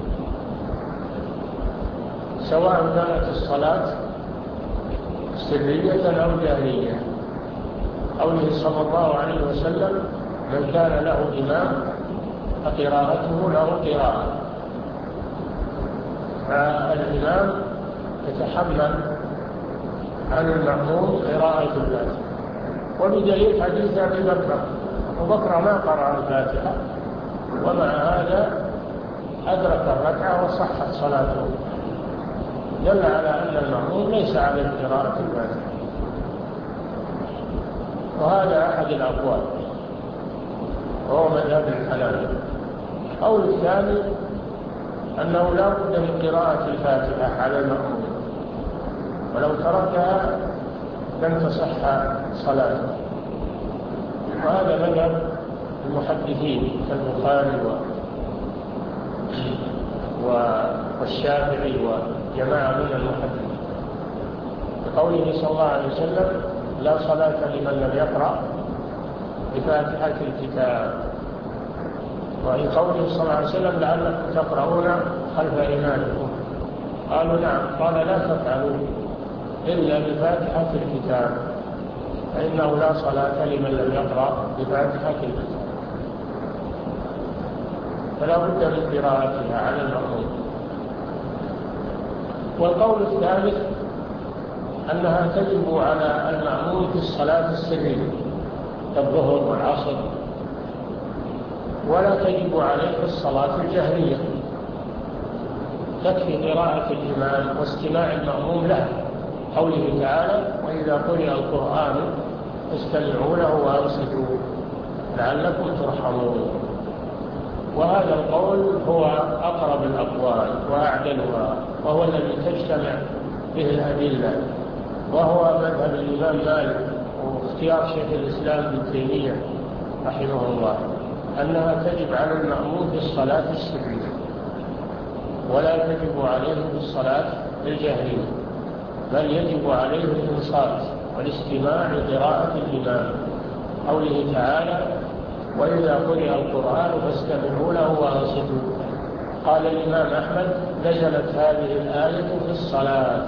سواء كانت الصلاة سرية أو جاهرية. قوله صلى الله عليه وسلم: من كان له إمام فقراءته له قراءة. فالإمام يتحمل عن المأموم قراءة الفاتحة، وبدليل حديث أبي بكر، أبو بكر ما قرأ الفاتحة، ومع هذا أدرك الركعة وصحت صلاته، دل على أن المأموم ليس عليه قراءة الفاتحة. وهذا أحد الأقوال، وهو مذهب الحنابلة. القول الثاني أنه لا بد من قراءة الفاتحة على المأموم، ولو تركها لم تصح صلاته، وهذا مذهب المحدثين كالبخاري والشافعي وجماعة من المحدثين، بقوله صلى الله عليه وسلم: لا صلاة لمن لم يقرأ بفاتحة الكتاب. وفي قوله صلى الله عليه وسلم: لعلكم تقرؤون خلف إمامكم. قالوا: نعم. قال: لا تفعلوا إلا بفاتحة الكتاب، فإنه لا صلاة لمن لم يقرأ بفاتحة الكتاب، فلا بد من قراءتها على المأموم. والقول الثالث أنها تجب على المأموم في الصلاة السرية كالظهر والعصر، ولا تجب عليه في الصلاة الجهرية، تكفي قراءة الإمام واستماع المأموم له، قوله تعالى: وإذا قرئ القرآن فاستمعوا له وأنصتوا لعلكم ترحمون. وهذا القول هو أقرب الأقوال وأعدلها، وهو الذي تجتمع به الأدلة، وهو مذهب الإمام مالك واختيار شيخ الإسلام ابن تيمية رحمه الله، أنها تجب على المأموم في الصلاة السرية ولا تجب عليه في الصلاة الجهرية، بل يجب عليه الإنصات والاستماع لقراءة الإمام، قوله تعالى: وإذا قرئ القرآن فاستمعوا له وأنصتوا. قال الإمام أحمد: نزلت هذه الآية في الصلاة.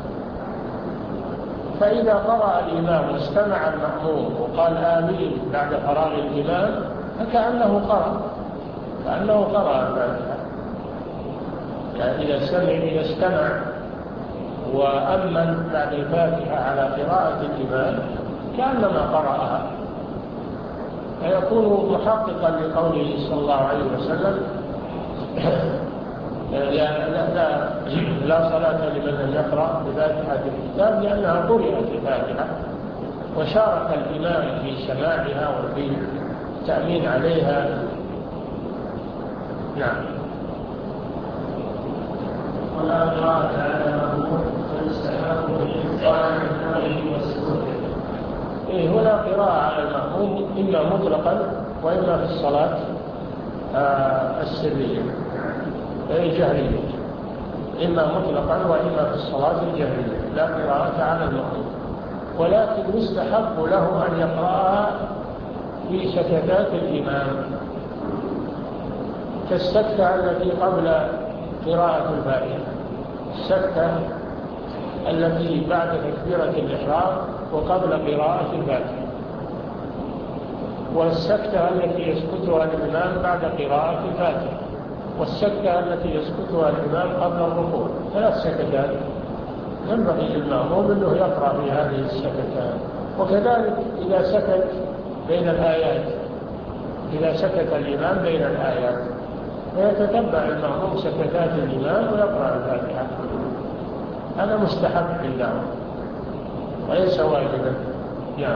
فإذا قرأ الإمام واستمع المأموم وقال آمين بعد فراغ الإمام فكأنه قرأ كأنه قرأ الفاتحة. يعني إذا سمع إذا استمع وأمن بعد الفاتحة على قراءة الإمام كأنما قرأها، فيكون محققا لقوله صلى الله عليه وسلم: لا, لا, لا, لا صلاة لمن لم يقرأ بفاتحة الكتاب، لأنها قرأت الفاتحة وشارك الإمام في سماعها وفي التأمين عليها. نعم. ولا قراءة على مأموم فيستحق الإنصات والنهي والسكوت. إيه، هنا قراءة على المأموم إما مطلقا وإما في الصلاة آه السرية أي جهرية، إما مطلقا وإما في الصلاة الجهرية، لا قراءة على المأموم، ولكن يستحب له أن يقرأها في سكتات الإمام كالسكتة التي قبل قراءة الفاتحة، السكتة التي بعد تكبيرة الإحرام وقبل قراءة الفاتحة، والسكتة التي يسكتها الإمام بعد قراءة الفاتحة، والسكتة التي يسكتها الإمام قبل الركوع. ثلاث سكتات ينبغي للمأموم أنه يقرأ في هذه السكتات. وكذلك إذا سكت بين الآيات، إذا سكت الإمام بين الآيات فيتتبع المأموم سكتات الإمام ويقرأ الفاتحة. هذا مستحب لله وليس واجبا. نعم.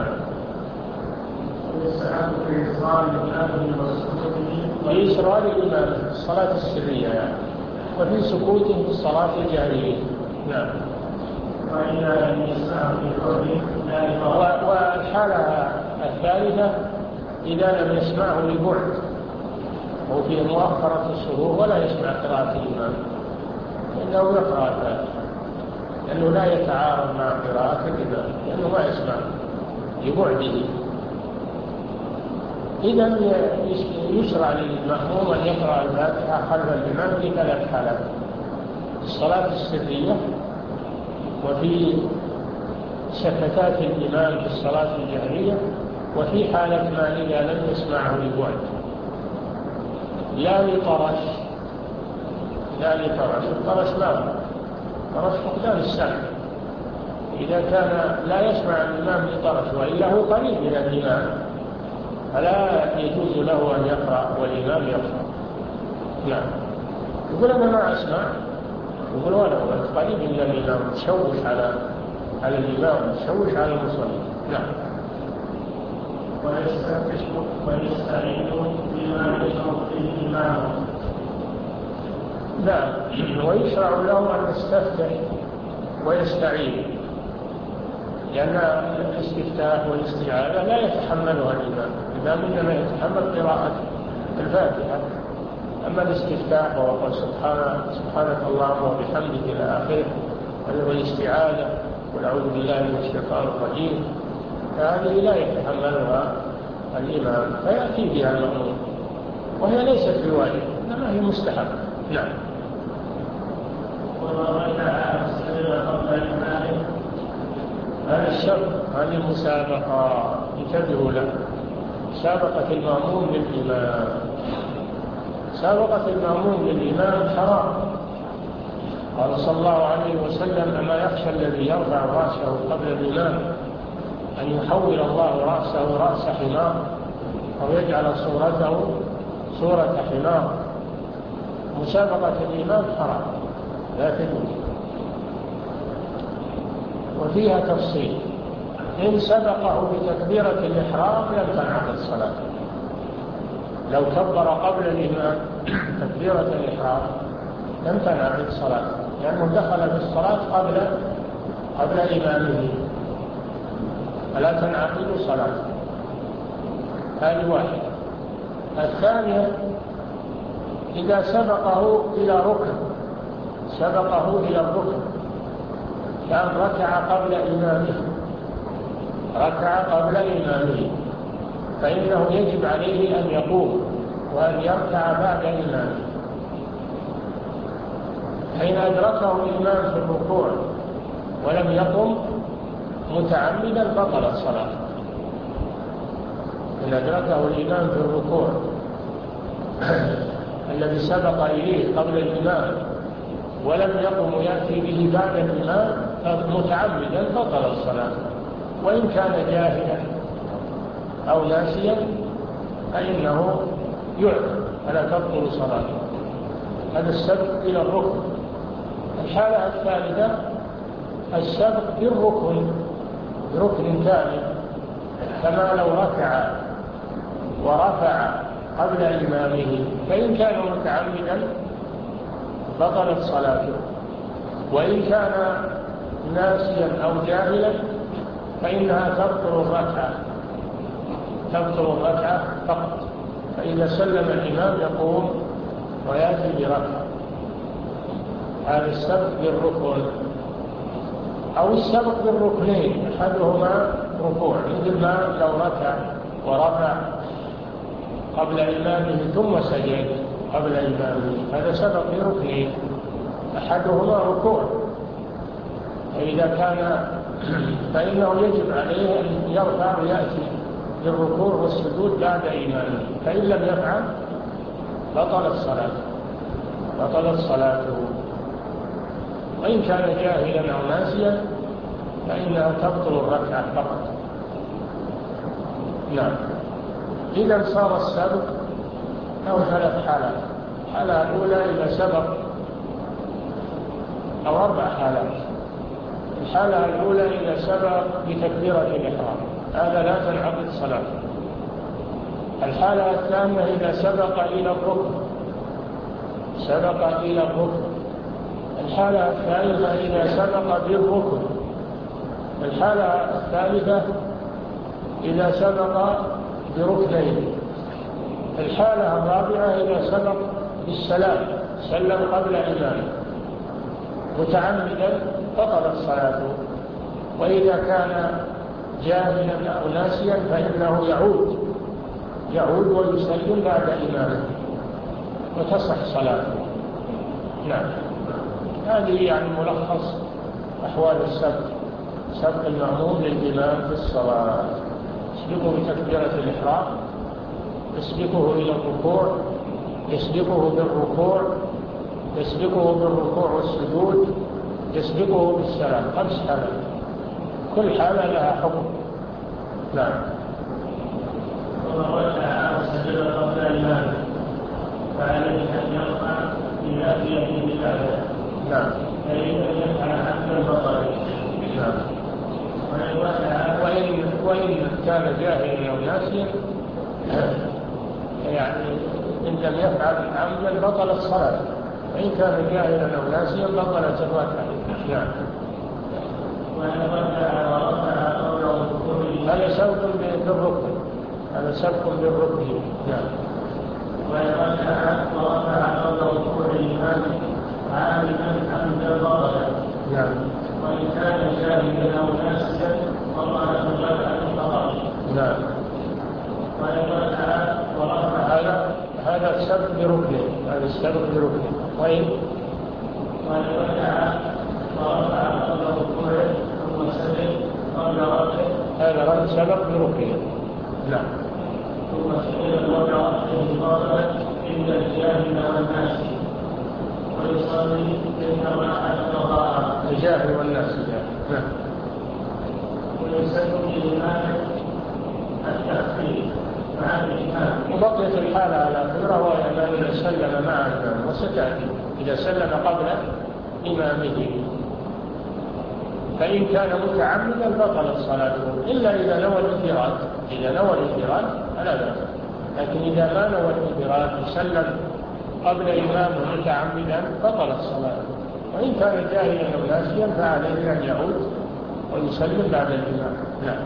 ويستحق الإصرار للإمام وسكوته وإصرار الإمام في الصلاة السرية يعني، وفي سكوته في الصلاة الجهرية. نعم. وإذا لم يسمع في قوله لا. والحالة الثالثة إذا لم يسمعه لبعد أو في مؤخرة السرور ولا يسمع قراءة الإمام، إنه يقرأ الفاتحة، لأنه لا يتعارض مع قراءة الإمام، لأنه ما يسمع لبعده. إذا يشرع للمأموم أن يقرأ الفاتحة خلف الإمام في ثلاث حالات: الصلاة السرية، وفي سكتات الإمام في الصلاة الجهرية، وفي حالة ما إذا لم يسمعه لبعد، لا لطرش لا لطرش الطرش لا طرش فقدان السمع. إذا كان لا يسمع الإمام لطرش وإلا هو قريب من الإمام فلا يجوز له أن يقرأ والإمام يقرأ. نعم. يقول أنا ما أسمع، يقول ولا هو قريب من الإمام، تشوش على على الإمام، تشوش على المصلي. نعم. ويستفتح ويستعين بما يشرع فيه الإمام. نعم. ويشرع له أن يستفتح ويستعين، لأن الاستفتاح والاستعاذة لا يتحملها الإمام، الإمام إنما يتحمل قراءة الفاتحة. أما الاستفتاح وهو سبحانه سبحانك اللهم وبحمدك إلى آخره، والاستعاذة ونعوذ بالله من الشيطان الرجيم، فهذه لا يتحملها الإمام فيأتي بها المأموم، وهي ليست بواجب إنما هي مستحب. نعم. هذا الشرط، هذه المسابقة انتبهوا له، مسابقة المأموم للإمام. مسابقة المأموم للإمام حرام. قال صلى الله عليه وسلم: أما يخشى الذي يرفع رأسه قبل الإمام أن يحول الله رأسه رأس حمار أو يجعل صورته صورة حمار. مسابقة الإمام حرام لا تجوز، وفيها تفصيل: إن سبقه بتكبيرة الإحرام لم تنعقد الصلاة، لو كبر قبل الإمام تكبيرة الإحرام لم تنعقد الصلاة، لأنه دخل في الصلاة قبل قبل إمامه، فلا تنعقد صلاة. هذه واحدة. الثانية إذا سبقه إلى ركن سبقه إلى الركن كان ركع قبل إمامه ركع قبل إمامه فإنه يجب عليه أن يقوم وأن يركع بعد إمامه. حين أدركه الإمام في الركوع ولم يقم متعمدا بطلت صلاته. إن أدركه الإمام في الركوع الذي سبق إليه قبل الإمام ولم يقم يأتي به بعد الإمام متعمدا بطلت الصلاة، وإن كان جاهلا أو ناسيا فإنه يعذر فلا تبطل صلاته. هذا السبق إلى الركن. الحالة الثالثة السبق بالركن بركن كامل، كما لو ركع ورفع قبل إمامه فإن كان متعمدا بطلت صلاته، وإن كان ناسيا أو جاهلا فإنها تبطل الركعة تبطل الركعة فقط. فإذا سلم الإمام يقوم ويأتي بركعة. هذا السبق بالركن. أو السبق بالركنين أحدهما ركوع، مثل ما لو ركع ورفع قبل إمامه ثم سجد قبل إمامه، هذا سبق بركنين أحدهما ركوع. فإذا كان فإنه يجب عليه أن يرفع ويأتي بالركوع والسجود بعد إمامه، فإن لم يفعل بطلت صلاته بطلت صلاته. وإن كان جاهلا أو ناسيا فإنها تبطل الركعة فقط. نعم. إذا صار السبق له ثلاث حالات. الحالة الأولى إذا سبق، أو أربع حالات. الحالة الأولى إذا سبق بتكبيرة الإحرام، هذا لا تنعقد صلاته. الحالة الثانية إذا سبق إلى الركن سبق إلى الركن. الحالة الثالثة إذا سبق بالركن. الحالة الثالثة إذا سبق بركنين. الحالة الرابعة إذا سبق بالسلام سلم قبل إمامه متعمدا بطلت صلاته. وإذا كان جاهلا أو ناسيا فإنه يعود يعود ويسلم بعد إمامه وتصح صلاته. نعم. هذه يعني ملخص أحوال السبق. سبق المأموم للإمام في الصلاة: يسبقه بتكبيرة الإحرام، يسبقه إلى الركوع، يسبقه بالركوع، يسبقه بالركوع والسجود، يسبقه بالسلام. خمس حالات، كل حالة لها حكم. نعم. ومن ركع أو سجد قبل الإمام فعليه أن يرفع في نافية بالأعلى. نعم. فإن لم يفعل حتى البطل. نعم. وإن وإن كان جاهلا أو ناسيا يعني إن لم يفعل عمدا بطلت الصلاة، وإن كان جاهلا أو ناسيا بطلت الركعة. نعم. وإن ركع ورفع قبل ركوعه هذا سبق بالركن هذا سبق بالركن. نعم. وإن ركع ورفع قبل ركوع الإمام عاملا حمدا ضارا. نعم. وإن كان جاهلا أو ناسيا بطلت الركعة فقط. نعم. وإن ركع ورفع هذا هذا السبق بركن هذا السبق بركن. وإن وإن ركع ورفع قبل ركوعه ثم سجد قبل ركعه هذا رد سبق بركن. نعم. ثم سجد قبل ركعه قال إن الجاهل والناسي ويصلي إنما أتقى الجاهل والناس. نعم. ويسلم للإمام التخفيف مع الإمام. وبقيت الحالة الأخيرة وهي إذا سلم مع الإمام، وستأتي إذا سلم قبل إمامه، فإن كان متعمدا بطلت صلاته إلا إذا نوى الانفراد. إذا نوى الانفراد فلا بأس. لكن إذا ما نوى الانفراد وسلم قبل إمامه متعمدا بطلت الصلاة، وإن كان جاهلا أو ناسيا فعليه أن يعود ويسلم بعد الإمام. نعم.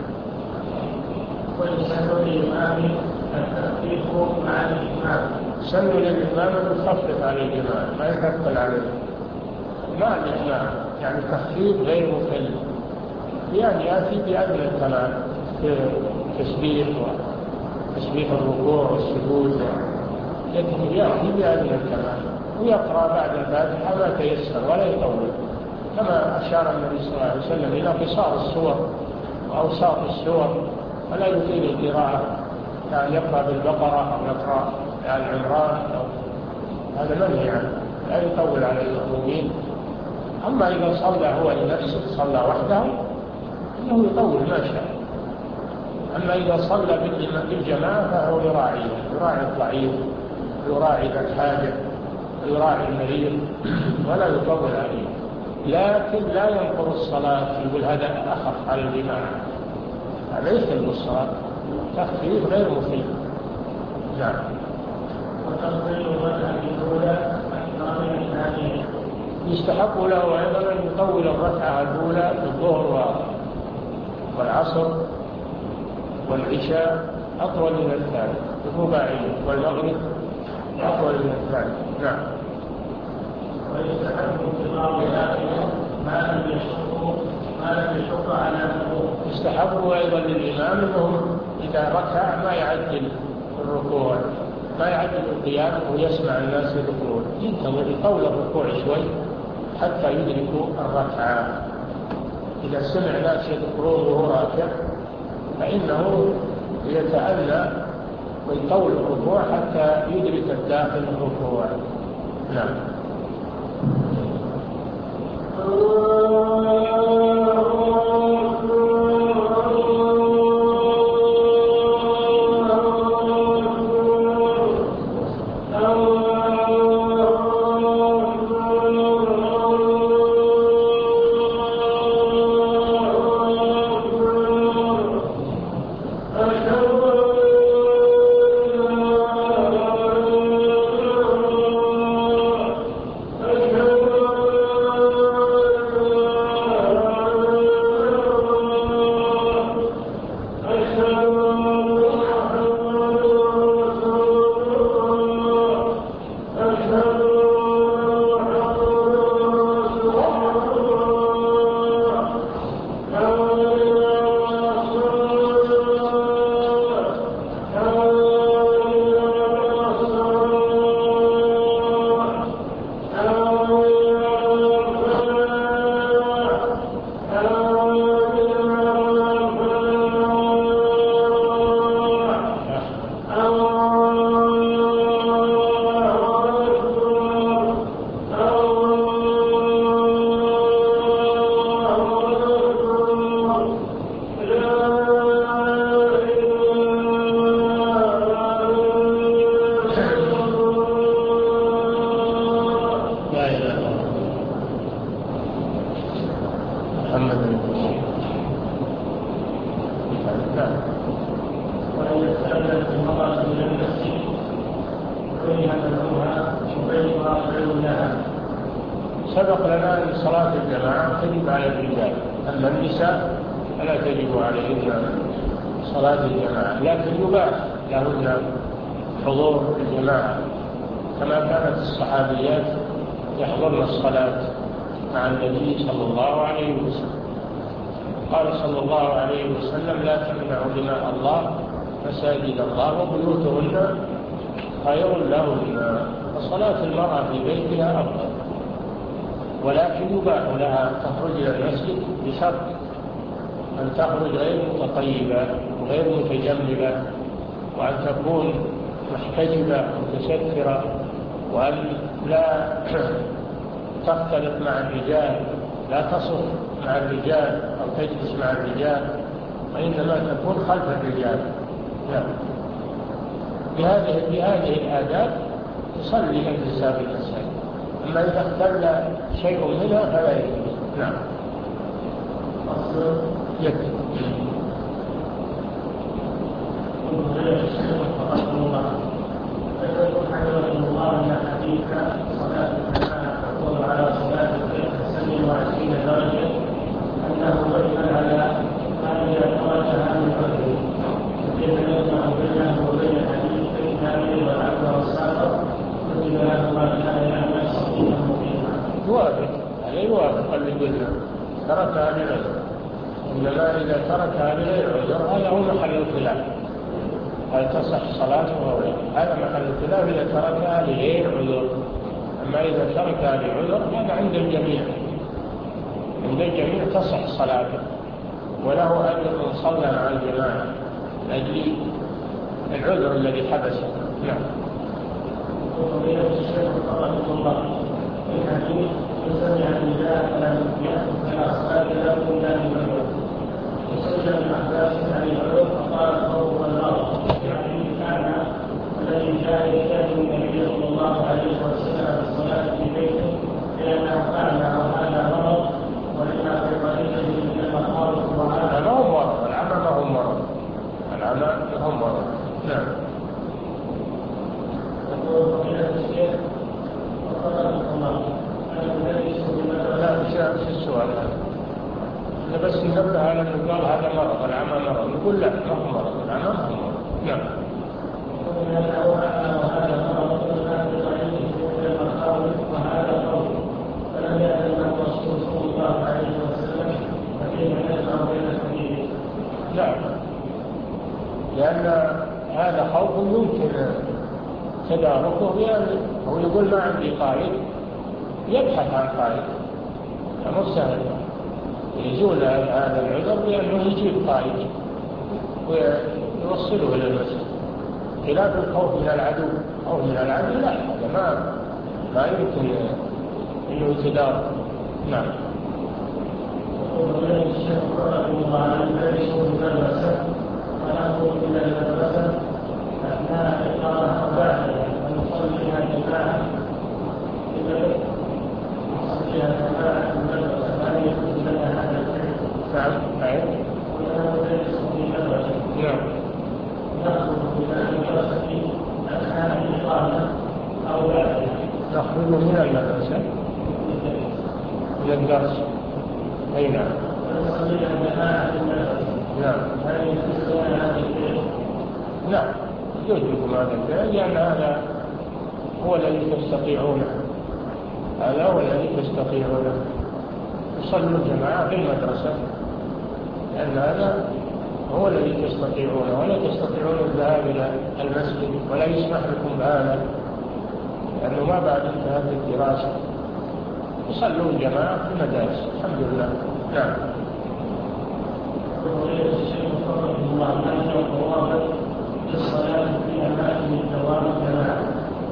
ويسن للإمام التخفيف مع الإمام. سن للإمام أن يخفف على الإمام، ما يثقل عليه مع الإمام، يعني تخفيف غير مكلف، يعني يأتي بأدنى الكمال في تسبيح وتسبيح الركوع والسجود، لكن يأتي بأدنى الكمال ويقرأ بعد الفاتحة ما تيسر ولا يطول، كما أشار النبي صلى الله عليه وسلم إلى قصار السور وأوساط السور، ولا يطيل القراءة، يعني يقرأ بالبقرة أو يقرأ آل عمران أو هذا منهي عنه، لا يطول على المأمومين. أما إذا صلى هو لنفسه صلى وحده إنه يطول ما شاء. أما إذا صلى بالجماعة فهو يراعي يراعي الضعيف، يراعي الحاجة، يراعي المريض، ولا يطول عليه، لكن لا ينقض الصلاة، يقول هذا أخف على الجماعة، هذا يسلب الصلاة، تخفيف غير مفيد. نعم. وتفضيل الركعة الأولى أكثر من الثانية. يستحق له أيضا أن يطول الركعة الأولى في الظهر والعصر والعشاء أطول من الثانية الرباعية، والمغرب أطول من الثانية. نعم. ويستحق انتظار الآخر ما لم يشق ما لم يشق على الوضوء. يستحق أيضا للإمام أنه إذا ركع ما يعجل الركوع، ما يعجل القيام ويسمع الناس يذكرون، ينتظر يطول الركوع شوي حتى يدركوا الركعة. إذا سمع ناس يذكرون وهو راكع فإنه يتأنى ويطول الركوع حتى يدرك الداخل الركوع. نعم. سبق لنا أن صلاة الجماعة تجب على الرجال، أما النساء فلا تجب عليهن صلاة الجماعة، لكن يباح لهن حضور الجماعة كما كانت الصحابيات يحضرن الصلاة مع النبي صلى الله عليه وسلم. قال صلى الله عليه وسلم: لا تمنعوا دماء الله مساجد الله وبيوتهن خير لهن. فصلاة المرأة في بيتها أفضل، ولكن يباح لها تخرج إلى المسجد بشرط أن تخرج غير متطيبة وغير متجملة، وأن تكون محتجبة متسترة، وأن لا تختلط مع الرجال، لا تصف مع الرجال أو تجلس مع الرجال، وإنما تكون خلف الرجال. نعم. بهذه بهذه الآداب تصلي النساء في المساجد، أما إذا اختل شيء منها فلا يجوز. نعم. يكفي. يقول تركها لغير، إنما إذا تركها لغير عذر هذا هو محل الخلاف، هل تصح صلاته أو لا؟ هذا محل الخلاف إذا تركها لغير عذر. أما إذا تركها لعذر هذا عند الجميع، عند الجميع تصح صلاته وله أجر من صلى مع الجماعة لأجل العذر الذي حبسه. نعم. وقضية الشيخ رحمه الله في حديث سمع النداء فلم يأتي على صلاة لا بد من العذر، وسئل ابن عباس عن العذر فقال الخوف والمرض، يعني كان الذي جاء يشاهد النبي صلى الله عليه وسلم الصلاة في بيته لأنه كان هذا مرض ولما في طريقه من المخاوف العمى ما هو مرض، العمى ما هو مرض، العمى ما هو مرض. نعم. يقول فضيلة الشيخ وفقكم الله أن ندرس بمدرسة. لا مش السؤال هذا، أنا بس ننبه على أنه قال هذا مرض، العمى مرض، نقول لا ما هو مرض، العمى ما هو مرض. نعم. وهذا مرض كان بطريقه من المخاوف وهذا خوف فلم يأذن الرسول صلى الله عليه وسلم فكيف يجمع بين الحديثين؟ لا، لأن هذا خوف يمكن تداركه بأن هو يقول ما عندي قائد، يبحث عن قائد، مو سهل يزول هذا العذر بأنه يجيب قائد ويوصله إلى المسجد، خلاف الخوف من العدو. أو من العدو لا، هذا ما ما يمكن أنه يتدارك. نعم. وقال الشيخ رحمه الله أن ندرس بمدرسة ونخرج إلى المدرسة أثناء إقامة بعدها ونصليها جماعة في البلد، نصليها جماعة في المدرسة فهل يجوز لنا هذا الفعل؟ نعم. أي. ونحن ندرس في مدرسة. نعم. نخرج إلى المدرسة أثناء الإقامة أو بعدها. نخرج من المدرسة إلى الدرس. أي نعم. ونصليها جماعة في المدرسة. نعم. هل يجوز لنا هذا الفعل؟ نعم يجوز لكم هذا الفعل، لأن هذا هو الذي تستطيعونه، هذا هو الذي تستطيعونه، تصلوا الجماعة في المدرسة، لأن هذا هو الذي تستطيعونه، ولا تستطيعون الذهاب إلى المسجد ولا يسمح لكم بهذا، لأنه ما بعد انتهت الدراسة، تصلوا الجماعة في المدارس. الحمد لله. نعم. وقضية الشيخ رحمه الله أن الضوابط للصلاة في أماكن الدوام جماعة.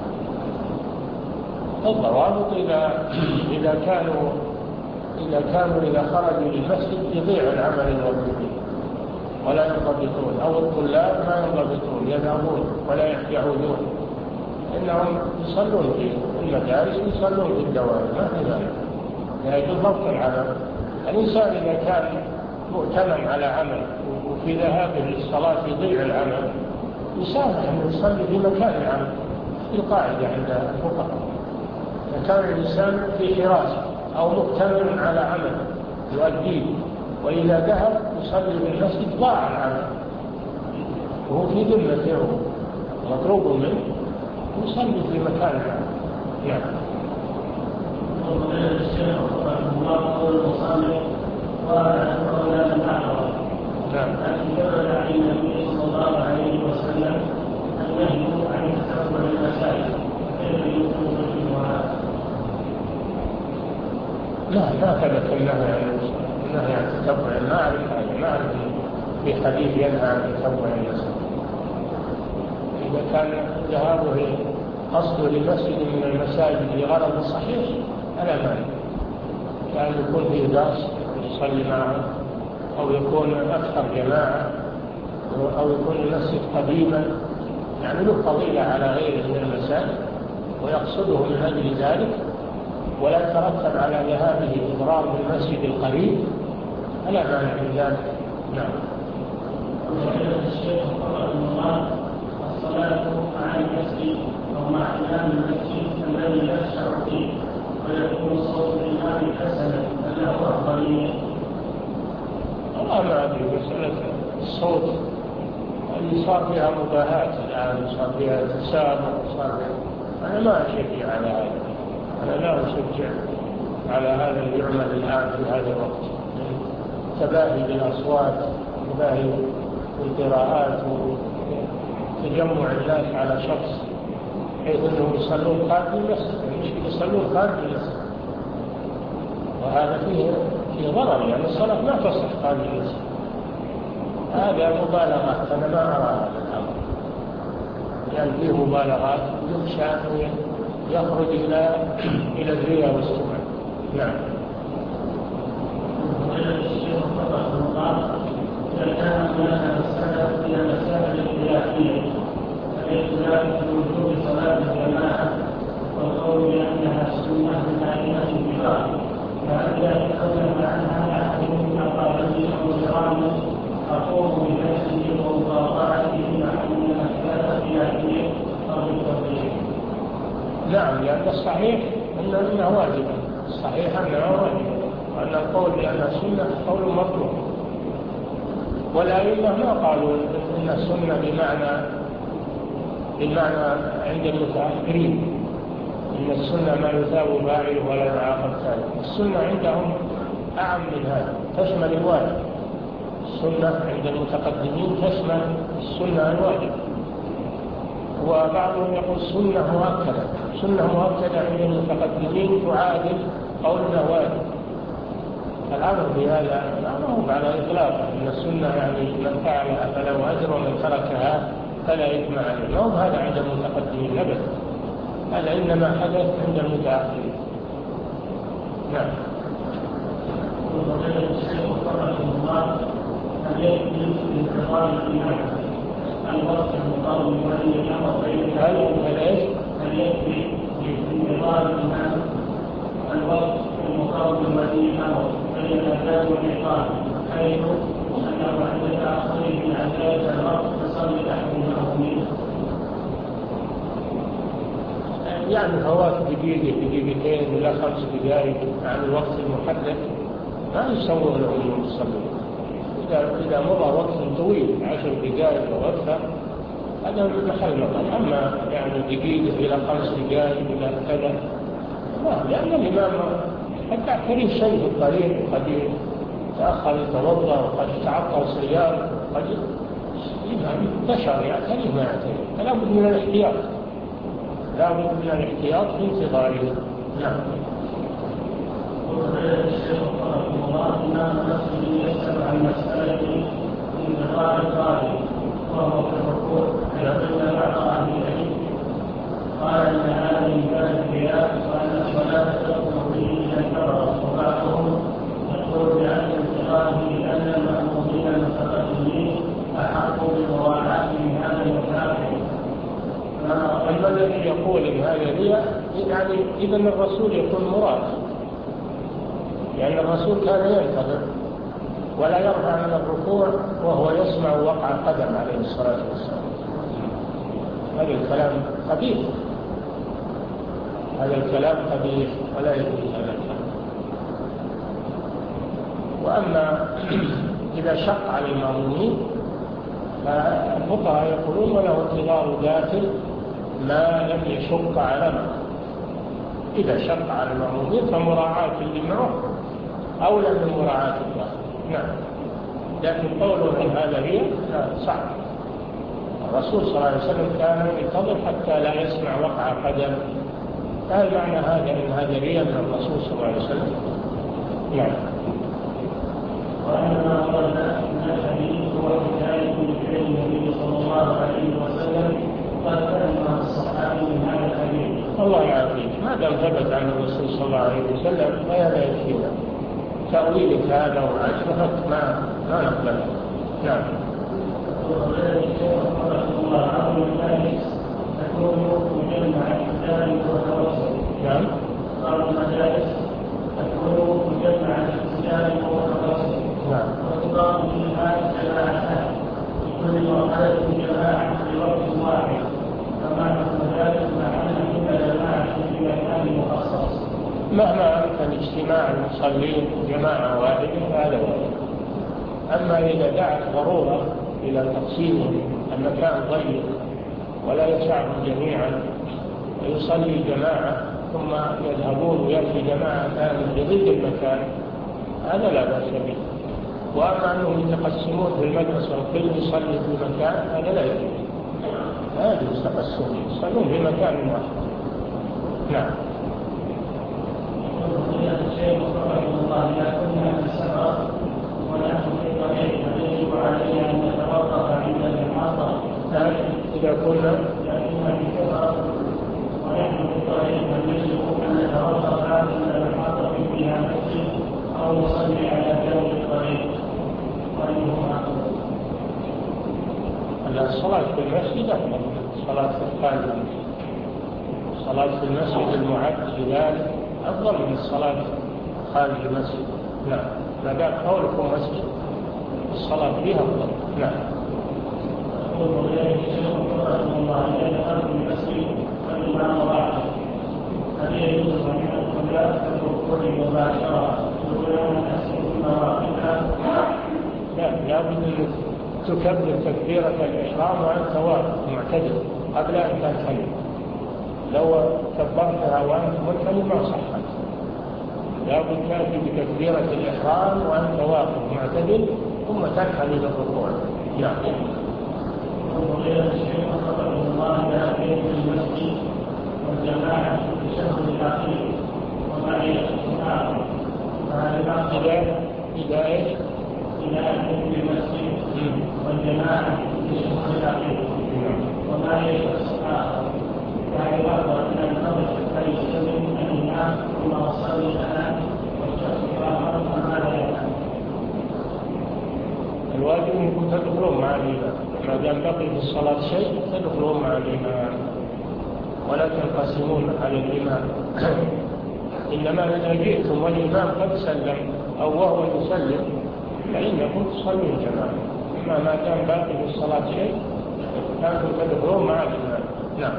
الضوابط إذا إذا كانوا إذا كانوا إذا خرجوا للمسجد يضيع العمل الوظيفي ولا ينضبطون، أو الطلاب ما ينضبطون يذهبون ولا يعودون، إنهم يصلون في المدارس ويصلون في الدوام، ما في ذلك، يعني ضبط العمل. الإنسان إذا كان مؤتمن على عمل وفي ذهابه للصلاة يضيع العمل، يسامح أن يصلي في مكان العمل، في قاعدة عند الفقهاء، إذا كان الإنسان في حراسة أو مؤتمن على عمل يؤديه وإذا ذهب يصلي في المسجد ضاع العمل وهو في ذمته مطلوب منه يصلي في مكان العمل. يعني وقضية الشيخ رحمه الله قول المصلي وأنا قولا الأعرى. نعم. لكن ثبت عن النبي صلى الله عليه وسلم النهي عن تتبع المساجد، كيف يمكن تنفيذها؟ لا ما ثبت النهي عن النهي عن تتبع، ما أعرف هذا، ما أعرف في حديث ينهى عن تتبع المسجد. إذا كان ذهابه قصده لمسجد من المساجد لغرض صحيح ألا مانع، كان يكون فيه درس يصلي معه، أو يكون أكثر جماعة، أو يكون المسجد قديما يعني له فضيلة على غيره من المساجد ويقصده من أجل ذلك، ولا ترتب على ذهابه إضرار بالمسجد القريب ألا مانع من ذلك. نعم. وقضية الشيخ رحمه الله الصلاة مع المسجد أو مع إمام المسجد الذي يشرع فيه ويكون صوت الإمام حسنا هل له أفضلية؟ والله ما أدري، مسألة الصوت اللي صار فيها مباهات الآن، صار فيها تسابق، صار فيها، أنا ما أشجع على هذا، أنا لا أشجع على هذا اللي يعمل الآن في هذا الوقت، تباهي بالأصوات، تباهي بالقراءات، وتجمع الناس على شخص حيث أنهم يصلون خارج المسجد، مش يصلون خارج المسجد، وهذا فيه فيه ضرر، يعني الصلاة ما تصح خارج المسجد. هذا مبالغات، أنا ما أرى هذا الأمر، يعني فيه مبالغات يخشى أن يخرج إلى إلى الرياء والسمعة. نعم. إذا كان هناك مسألة إلى مسائل خلافية الاختلاف في وجوب صلاة الجماعة والقول بأنها سنة من أئمة الكبار، فإذا تكلم عنها أحد من أقاربه أو جيرانه أقوم بنفسه ومقاطعته مع أنها مسألة خلافية أو بالتوفيق. نعم، لأن الصحيح أنها واجبة، الصحيح أنها واجبة، وأن القول بأنها سنة قول مطلوب، والأئمة ما قالوا إن السنة بمعنى بمعنى عند المتأخرين إن السنة ما يثاب فاعله ولا يعاقب تاركه. السنة عندهم أعم من هذا، تشمل الواجب. السنة عند المتقدمين تشمل السنة الواجب، وبعضهم يقول سنة مؤكدة. سنة مؤكدة عند المتقدمين تعادل قولنا واجب. الأمر بهذا الأمر على إطلاق أن السنة يعني من فعلها فله أجر ومن تركها فلا إثم عليه، ما هو هذا عند المتقدمين أبدا، هذا إنما حدث عند المتأخرين. نعم. هل يكفي الانتقال الإمام الوقت المقام ولي الأمر بين هل ايش؟ هل يكفي انتقال الإمام الوقت المقام ولي الأمر بين الأذان والإقامة حيث أنه عند تأخره عن ذلك الوقت تصلي أحد المأمومين؟ يعني فوات دقيقة دقيقتين إلى خمس دقائق عن الوقت المحدد ما يسوغ لهم أن يصلوا. إذا إذا مضى وقت طويل عشر دقائق أو أكثر هذا محل نظر، أما يعني دقيقة إلى خمس دقائق إلى كذا لا، لأن الإمام قد تعتريه شيء في الطريق، قد يتأخر يتوضأ، وقد تعطل سيارة، قد بشر يعتريه ما يعتريه، فلا بد من الاحتياط، لا بد من الاحتياط في انتظاره. نعم. وقال الشيخ رحمه الله إمام المسجد يسأل عن مسألة انتظار القارئ وهو في الركوع، فإن بعض أهل العلم قال إن هذا من باب الرياء وأن الصلاة تقوم به إذا انتظر، وبعضهم يقول بأن انتظاره لأن المأمومين المتقدمين أحق بمراعاة من هذا المتأخر. أما الذي يقول إن هذا رياء يعني إذا الرسول يكون مراد، لأن الرسول كان ينتظر ولا يرفع من الركوع وهو يسمع وقع قدم عليه الصلاة والسلام. هذا الكلام قبيح، هذا الكلام قبيح ولا يجوز هذا الكلام. وأما إذا شق على المأمومين فالفقهاء يقولون وله انتظار داخل ما لم يشق على من. إذا شق على المأمومين فمراعاة اللي معه أولى من مراعاة الداخل. نعم. لكن قوله إن هذا هي صعب. الرسول صلى الله عليه وسلم كان ينتظر حتى لا يسمع وقع قدم، هل معنى هذا إن هذا رياء من الرسول صلى الله عليه وسلم؟ نعم. وأنما قلنا أن الحديث هو حكاية لفعل النبي صلى الله عليه وسلم قد فهم الصحابي من هذا الحديث. الله يعافيك، ما دام ثبت عن الرسول صلى الله عليه وسلم فهذا يكفينا. تأويلك هذا وعشرة ما ما نقبله. نعم. وغير الشيخ رحمه الله عظم المجالس تكون مجمع الكتاب والتوسل. نعم. بعض المجالس تكون مجمع الكتاب والتوسل. نعم. وتقام فيها جماعتان لكل مرحلة جماعة في وقت واحد، فمعنى المجالس مع أن كل جماعة في مكان مخصص. مهما أمكن اجتماع المصلين جماعة واحدة فهذا واحد. أما إذا دعت ضرورة إلى تقسيم المكان ضيق ولا يسعهم جميعا ويصلي جماعة ثم يذهبون ويأتي جماعة ثانية لضد المكان هذا لا بأس به. وأما أنهم يتقسمون في المدرسة وكل يصلي في مكان هذا لا يجوز، لا يجوز تقسم، يصلون في مكان واحد. نعم. الشيخ رحمه الله إذا كنا في السفر ونحن في طريق يجب علينا أن نتوقف عند المحطة. إذا كنا في سفر ونحن في طريق يجب أن نتوقف عند المحطة فيها مسجد أو نصلي على جانب الطريق. الصلاة في المسجد أفضل من الصلاة في الخارج. الصلاة في المسجد المعد لذلك أفضل من الصلاة خارج المسجد. نعم. ما دام حولكم مسجد الصلاة فيها أفضل. نعم. يقول الشيخ رحمه الله إذا دخلت المسجد فالإمام واحد هل يجوز أن يدخل في الركوع مباشرة ولا نحسن مواقفها؟ لا، لا بد أن تكبر تكبيرة الإحرام وأنت واقف معتدل قبل أن تنحني. لو كبرتها وأنت منحني ما صحت. لا بد تأتي بتكبيرة الإحرام وأنت واقف معتدل ثم تنحني للركوع. نعم. الشيخ رحمه الله يأتي في المسجد والجماعة في الشهر الأخير وما هي الصحابة إذا إذا إيش؟ إذا أتي في المسجد والجماعة في الشهر الأخير وما هي الصحابة يعني الأفضل أن ننتظر حتى يسلم الإمام ثم نصلي لنا والشخص الآخر ماذا يفعل؟ الواجب أنكم تدخلون مع الإمام، ما دام بقي في الصلاة شيء تدخلون مع الإمام ولا تنقسمون على الإمام. إنما إذا جئتم والإمام قد سلم أو وهو يسلم فإنكم تصلون جماعة. أما ما دام باقي في الصلاة شيء فأنتم تدخلون مع الإمام. نعم.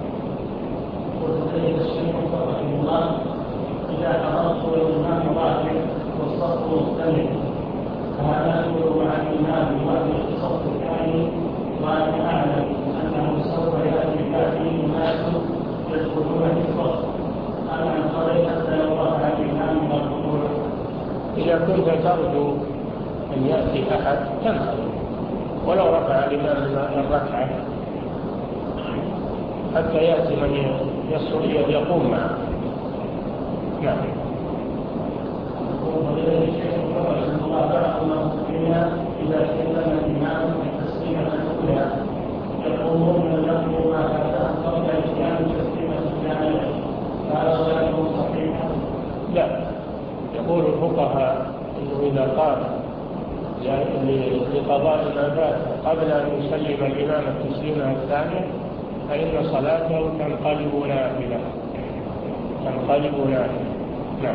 وقال الشيخ رحمه الله إذا حضرت والإمام واحد والصف مختلف فهذا أدخل مع الإمام واحد الصف الثاني وأنا أعلم أنه سوف يأتي بعدي ناس يدخلون في الصف أنا انصرف حتى لو رفع الإمام من الركوع. إذا كنت ترجو أن يأتي أحد تنصرف ولو رفع الإمام من الركعة حتى يأتي من يقوم معه. نعم. إذا سلم الإمام التسليمة الأولى يقولون له ما فاتهم قبل إتيان التسليمة الثانية فهل صلاته صحيحة؟ لا، يقول الفقهاء إنه إذا قام لقضاء ما فات قبل أن يسلم الإمام التسليمة الثانية فإن صلاته تنقلب نافلة تنقلب نافلة. نعم.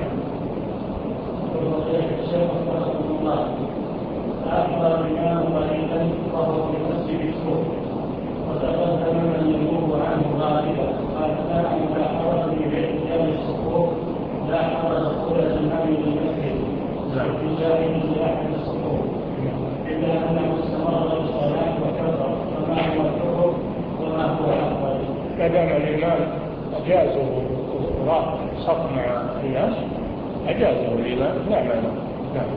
الشيخ رحمه الله أكبر الإمام غريبا وهو في مسجد السوق وتقدم من ينوب عنه غالبا قال كان إذا حرص بإحتيال الصفوف لا حرص دخول الإمام للمسجد في جانب لأحد الصفوف إلا أنه استمر بالصلاة وكبر فما هو الحكم وما هو الأفضل؟ ما دام الإمام أجازه راح صف مع الناس أجازه الإمام لا مانع. نعم.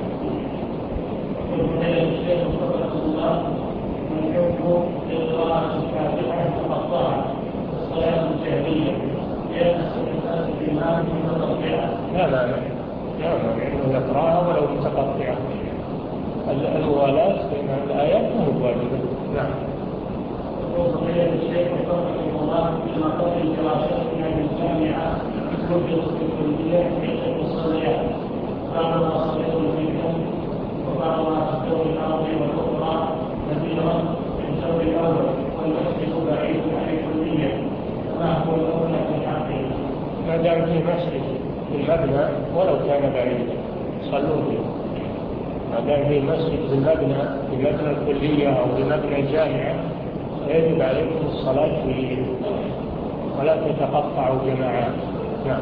الشيخ رحمه الله من حكم القراءة الفاتحة مقطعة والصلاة الجهرية لأن استحقاق الإمام متقطعة. لا لا لا لا إنه يقرأها ولو متقطعة. الموالاة بين الآيات مو واجبة. نعم. يقول الشيخ رحمه الله في مقام دراستنا بالجامعة تدرس في الكلية عدة مصطلحات بعضها صغير جدا وبعضها في الدور الأرض والأخرى كثيرا في الدور الأول والمسجد بعيد عن الكلية ما هو الأولى في حقه؟ ما دام في مسجد في المبنى ولو كان بعيدا صلوا فيه. ما دام في مسجد في المبنى في مبنى الكلية أو في مبنى الجامعة يجب عليكم الصلاة فيه ولا تتقطعوا جماعات. نعم.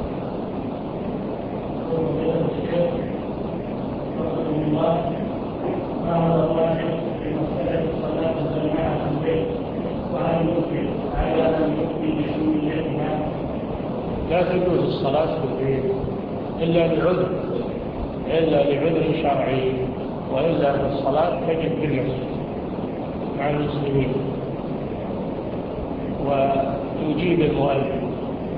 ما هو الواجب في مسألة صلاة الجماعة في البيت وهل يمكن على أن يؤتي بسنيتها؟ لا تجوز الصلاة في البيت إلا لعذر إلا لعذر شرعي، وإلا الصلاة تجب في المسجد مع المسلمين. ويجيب المؤذن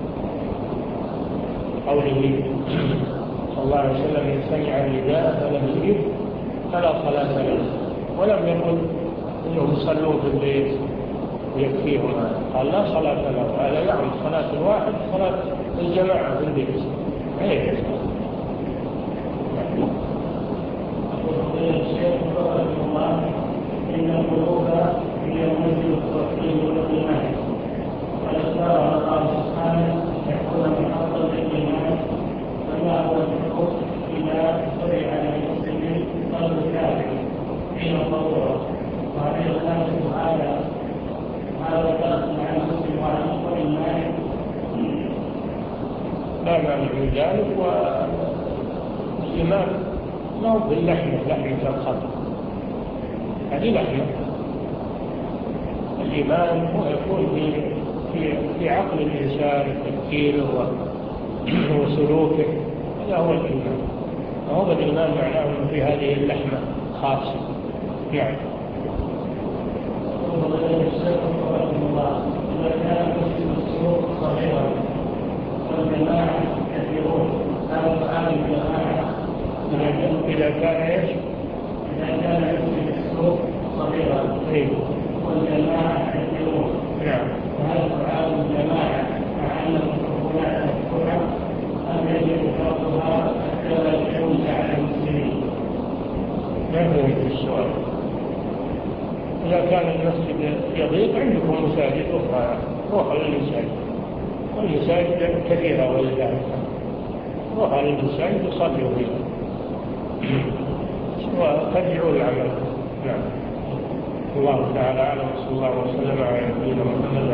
قوله صلى الله عليه وسلم: إن سمع النداء فلم يجب فلا صلاة له. ولم يقل إنهم يصلون في البيت ويكفيهم هذا، قال لا صلاة له. هذا يعني صلاة الواحد صلاة الجماعة في البيت. ايه إن القلوب هي منزل التوحيد والإيمان، والأسرار الله سبحانه يكون محطا للإيمان، فما هو الحقوق إذا شرع للمسلمين قلب كافر حين الضرورة. وهذه الله سبحانه هذا درس عن المسلم وعن الإيمان لا معنى من ذلك. والإيمان ما هو باللحمة، لحمة القلب هذه لحمة. الإيمان هو يكون في في في عقل الإنسان، تفكيره وسلوكه، هذا هو الإيمان. وهو الإيمان معناه في هذه اللحمة خاصة. نعم. إذا كان مسلم السلوك صغيرا والجماعة كثيرون هذا تعالى الجماعة. إذا كان إيش؟ إذا كان مسلم السلوك صغيرا والجماعة كثيرون، نعم، فهل تعالى الجماعة مع أن الحكومات مفتوحة أم يجب فرضها حتى لا يشوش على المسلمين؟ ما فهمت السؤال. إذا كان المسجد يضيق عندكم مساجد أخرى، روحوا للمساجد، والمساجد كثيرة ولله، روحوا للمساجد وصلوا فيها وترجعوا العمل. نعم. الله تعالى أعلم، صلى الله وسلم على نبينا محمد